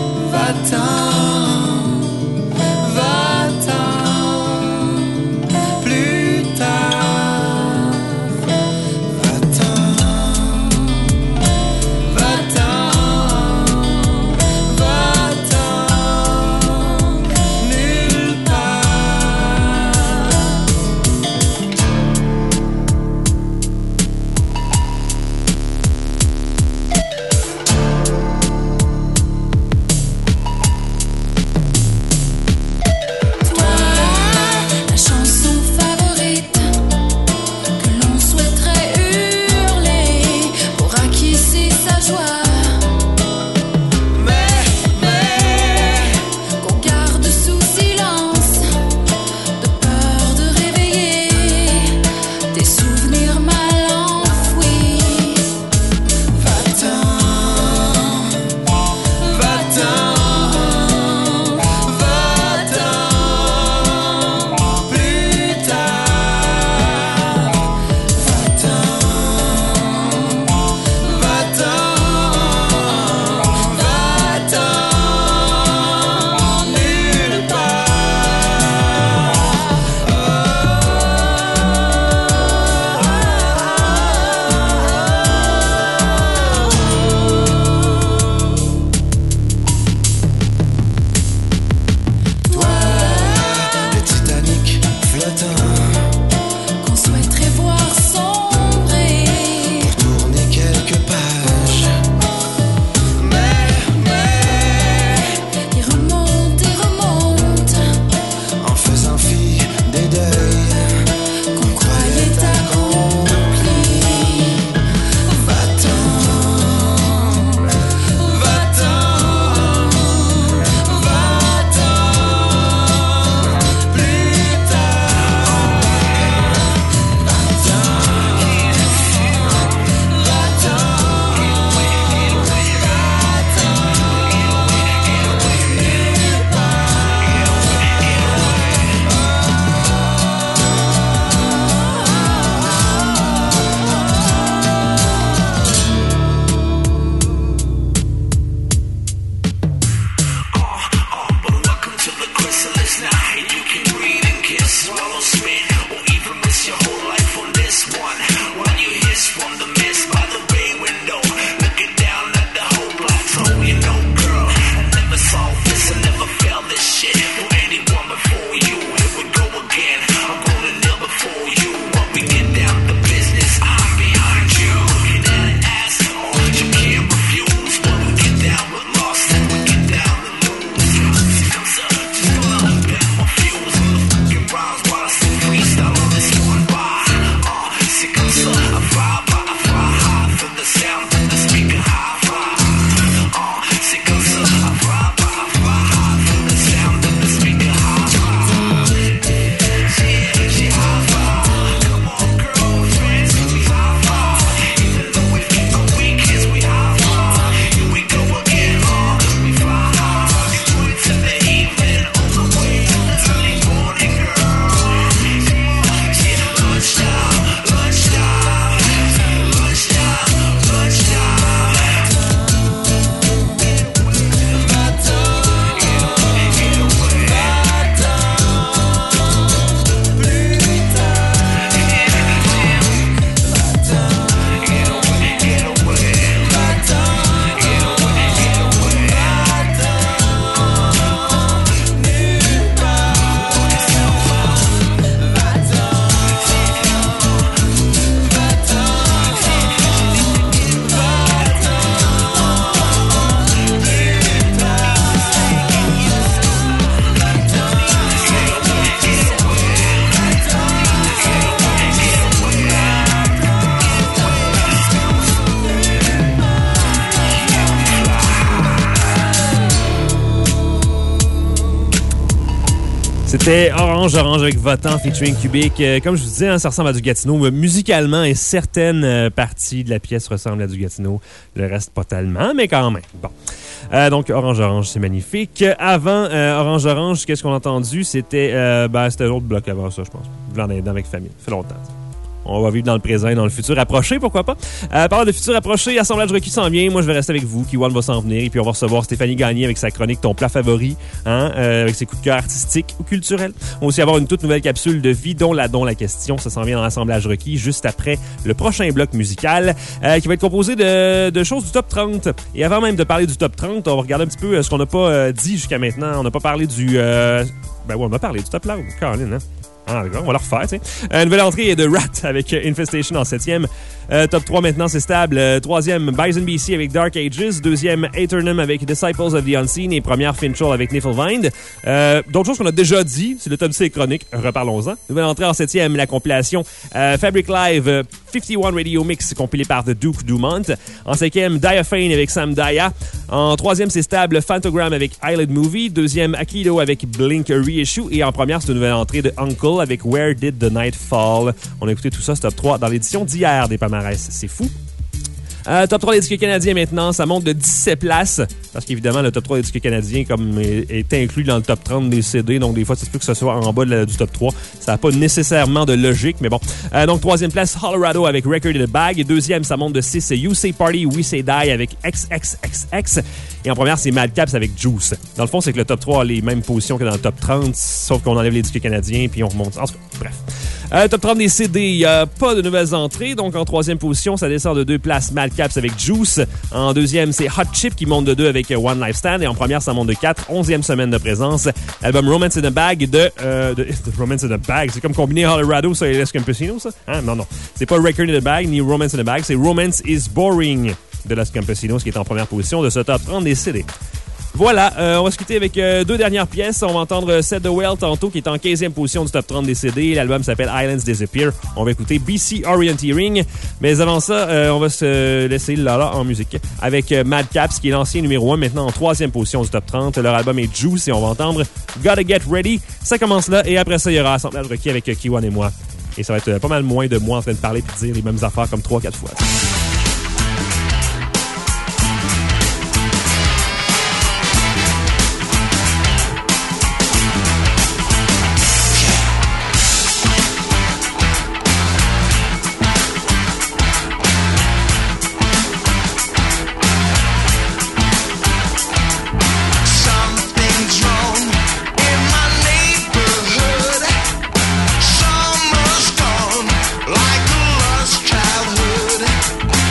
C'était Orange Orange avec Votant featuring Cubic. Euh, comme je vous disais, hein, ça ressemble à du Gatineau. Euh, musicalement, et certaines euh, parties de la pièce ressemblent à du Gatineau. Le reste, pas tellement, mais quand même. Bon. Euh, donc, Orange Orange, c'est magnifique. Avant euh, Orange Orange, qu'est-ce qu'on a entendu? C'était euh, ben, c'était l'autre bloc avant ça, je pense. Blanc d'Indien avec famille. Ça fait longtemps. Ça. On va vivre dans le présent et dans le futur approché, pourquoi pas. Euh, parlant de futur approché, Assemblage requis s'en vient. Moi, je vais rester avec vous. Kiwan va s'en venir. Et puis, on va recevoir Stéphanie Gagné avec sa chronique Ton plat favori, hein, euh, avec ses coups de cœur artistiques ou culturels. On va aussi avoir une toute nouvelle capsule de vie, dont la dont la question. Ça s'en vient dans l'Assemblage requis, juste après le prochain bloc musical, euh, qui va être composé de, de choses du top trente. Et avant même de parler du top trente, on va regarder un petit peu euh, ce qu'on n'a pas euh, dit jusqu'à maintenant. On n'a pas parlé du... Euh... Ben oui, on a parlé du top là. Caroline, hein? Ah, on va le refaire, tu sais. Euh, nouvelle entrée de Rat avec euh, Infestation en septième. Euh, top trois maintenant, c'est stable. Euh, troisième, Bison B C avec Dark Ages. Deuxième, Aeternum avec Disciples of the Unseen. Et première, Finchal avec Niflwind. Euh, d'autres choses qu'on a déjà dit, c'est le top C chronique. Reparlons-en. Nouvelle entrée en septième, la compilation euh, Fabric Live euh, cinquante et un Radio Mix compilé par The Duke Dumont. En cinquième, Diaphane avec Sam Daya. En troisième, c'est stable, Phantogram avec Eyelid Movie. Deuxième, Akido avec Blink Reissue. Et en première, c'est une nouvelle entrée de Uncle avec Where Did the Night Fall. On a écouté tout ça, ce top trois, dans l'édition d'hier des Palmarès. C'est fou. Euh, top trois des disques canadiens maintenant, ça monte de dix-sept places, parce qu'évidemment, le top trois des disques canadiens comme est, est inclus dans le top trente des C D, donc des fois, ça se peut que ce soit en bas de la, du top trois. Ça n'a pas nécessairement de logique, mais bon. Euh, donc, troisième place, Colorado avec Record in the Bag. Et deuxième, ça monte de six, You Say Party, We Say Die avec X X X X. Et en première, c'est Madcaps avec Juice. Dans le fond, c'est que le top trois a les mêmes positions que dans le top trente, sauf qu'on enlève les disques canadiens, puis on remonte. En tout cas, bref. Euh, top trente des C D, il n'y a pas de nouvelles entrées. Donc, en troisième position, ça descend de deux places, Madcaps avec Juice. En deuxième, c'est Hot Chip qui monte de deux avec One Life Stand. Et en première, ça monte de quatre. onzième semaine de présence. Album Romance in a Bag de... Euh, de, de Romance in a Bag. C'est comme combiner Colorado et Les Campesinos, ça? Hein? Non, non. C'est pas Record in a Bag ni Romance in a Bag. C'est Romance is Boring de Los Campesinos qui est en première position de ce top trente des C D. Voilà, euh, on va se quitter avec euh, deux dernières pièces. On va entendre Set the Well tantôt, qui est en quinzième position du top trente des C D. L'album s'appelle Islands Disappear. On va écouter B C Orienteering. Mais avant ça, euh, on va se laisser là là en musique avec euh, Madcaps, qui est l'ancien numéro un, maintenant en troisième position du top trente. Leur album est Juice et on va entendre Gotta Get Ready. Ça commence là et après ça, il y aura Assemblage requis avec euh, Kiwan et moi. Et ça va être euh, pas mal moins de moi en train de parler et de dire les mêmes affaires comme trois quatre fois. Like a lost childhood.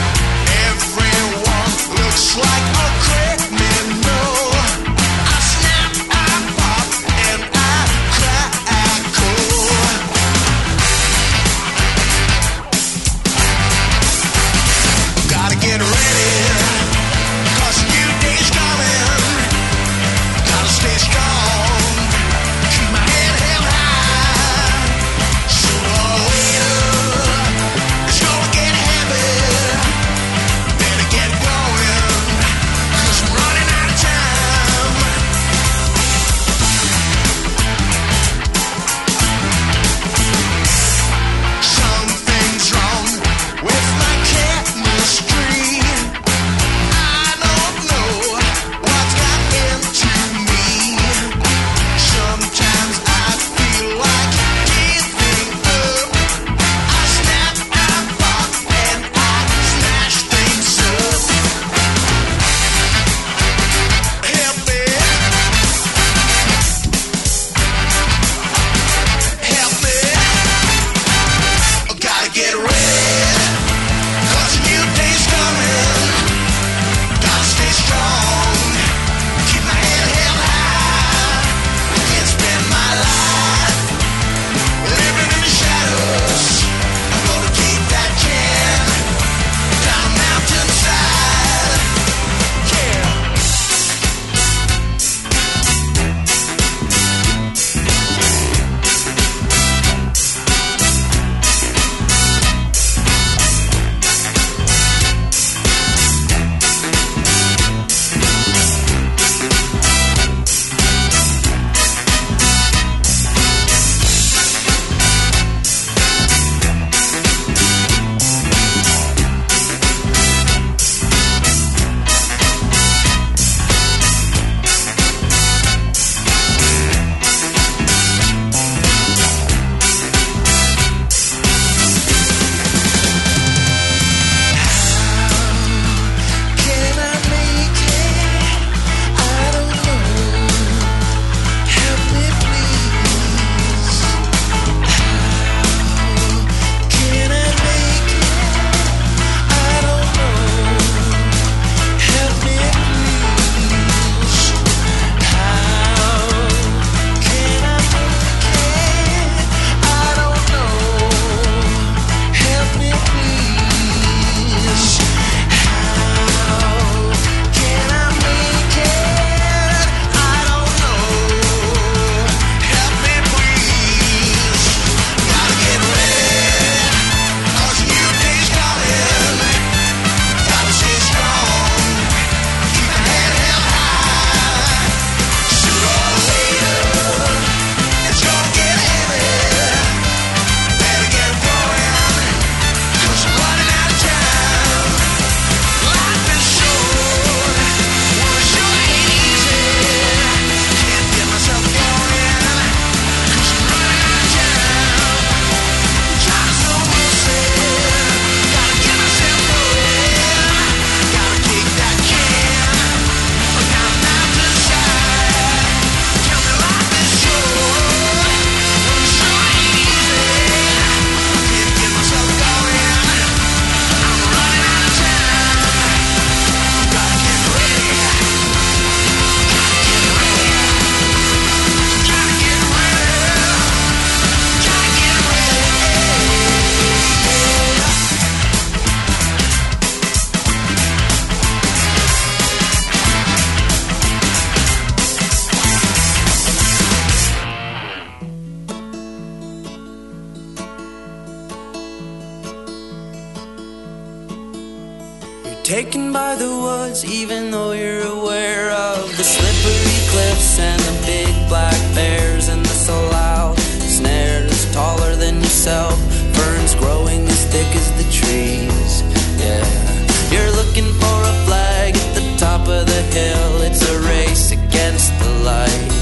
taken by the woods, even though you're aware of the slippery cliffs and the big black bears and the salal snares taller than yourself, ferns growing as thick as the trees. Yeah, you're looking for a flag at the top of the hill. It's a race against the light.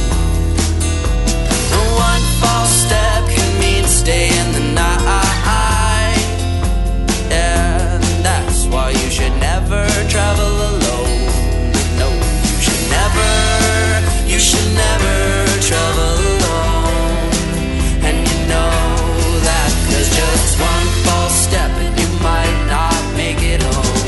One false step can mean stay in the night. Yeah, that's why you should never travel alone. No, you should never, you should never travel alone. And you know that, 'cause just one false step and you might not make it home.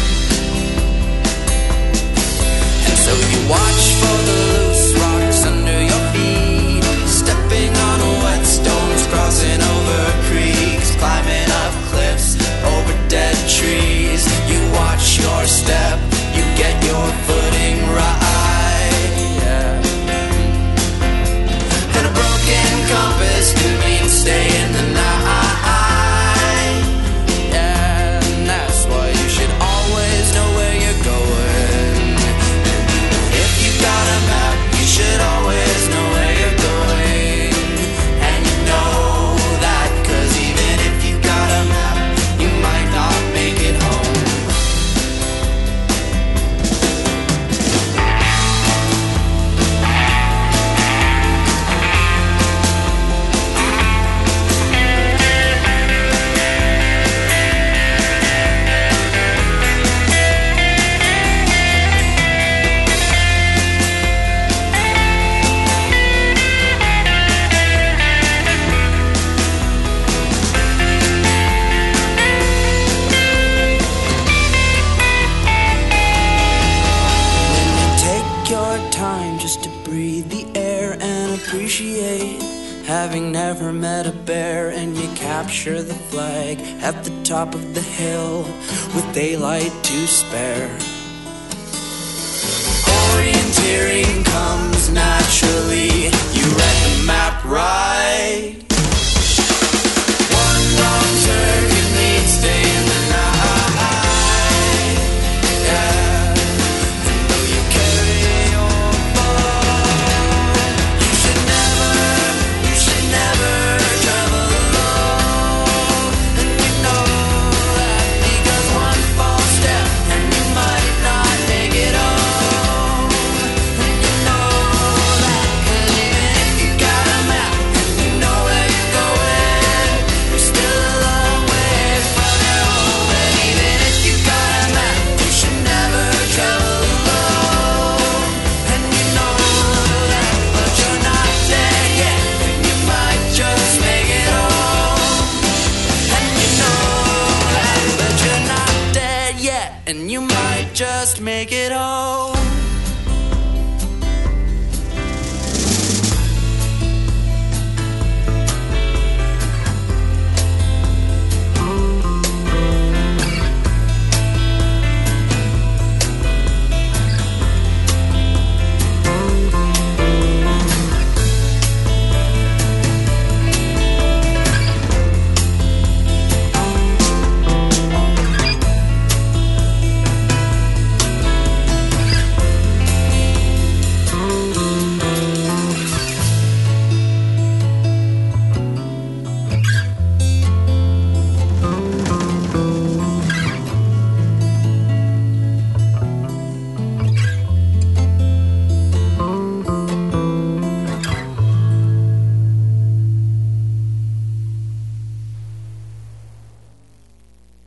And so you watch for the loose rocks under your feet, stepping on wet stones, crossing over creeks, climbing up cliffs, over dead trees. You watch your step, you get your footing right. Yeah. And a broken compass can mean stay in the night. Yeah, and that's why you should always know where you're going. And if you got a map, you should always know where you're going. And you know that, 'cause even if you got a map, you might not make it home. Take your time just to breathe the air and appreciate having never met a bear, and you capture the flag at the top of the hill with daylight to spare. Orienteering comes naturally, you read the map right. One wrong turn can mean stay in the night. Yeah, and though you carry your ball, you should never, you should never travel alone. And you know that, because one false step and you might not make it home. And you know that, 'cause even if you got a map and you know where you're going, you're still a long way from your home. And even if you got a map, you should never travel alone. And you know that, but you're not dead yet, and you might just make it home. And you know that, but you're not dead yet, and you might just make it home.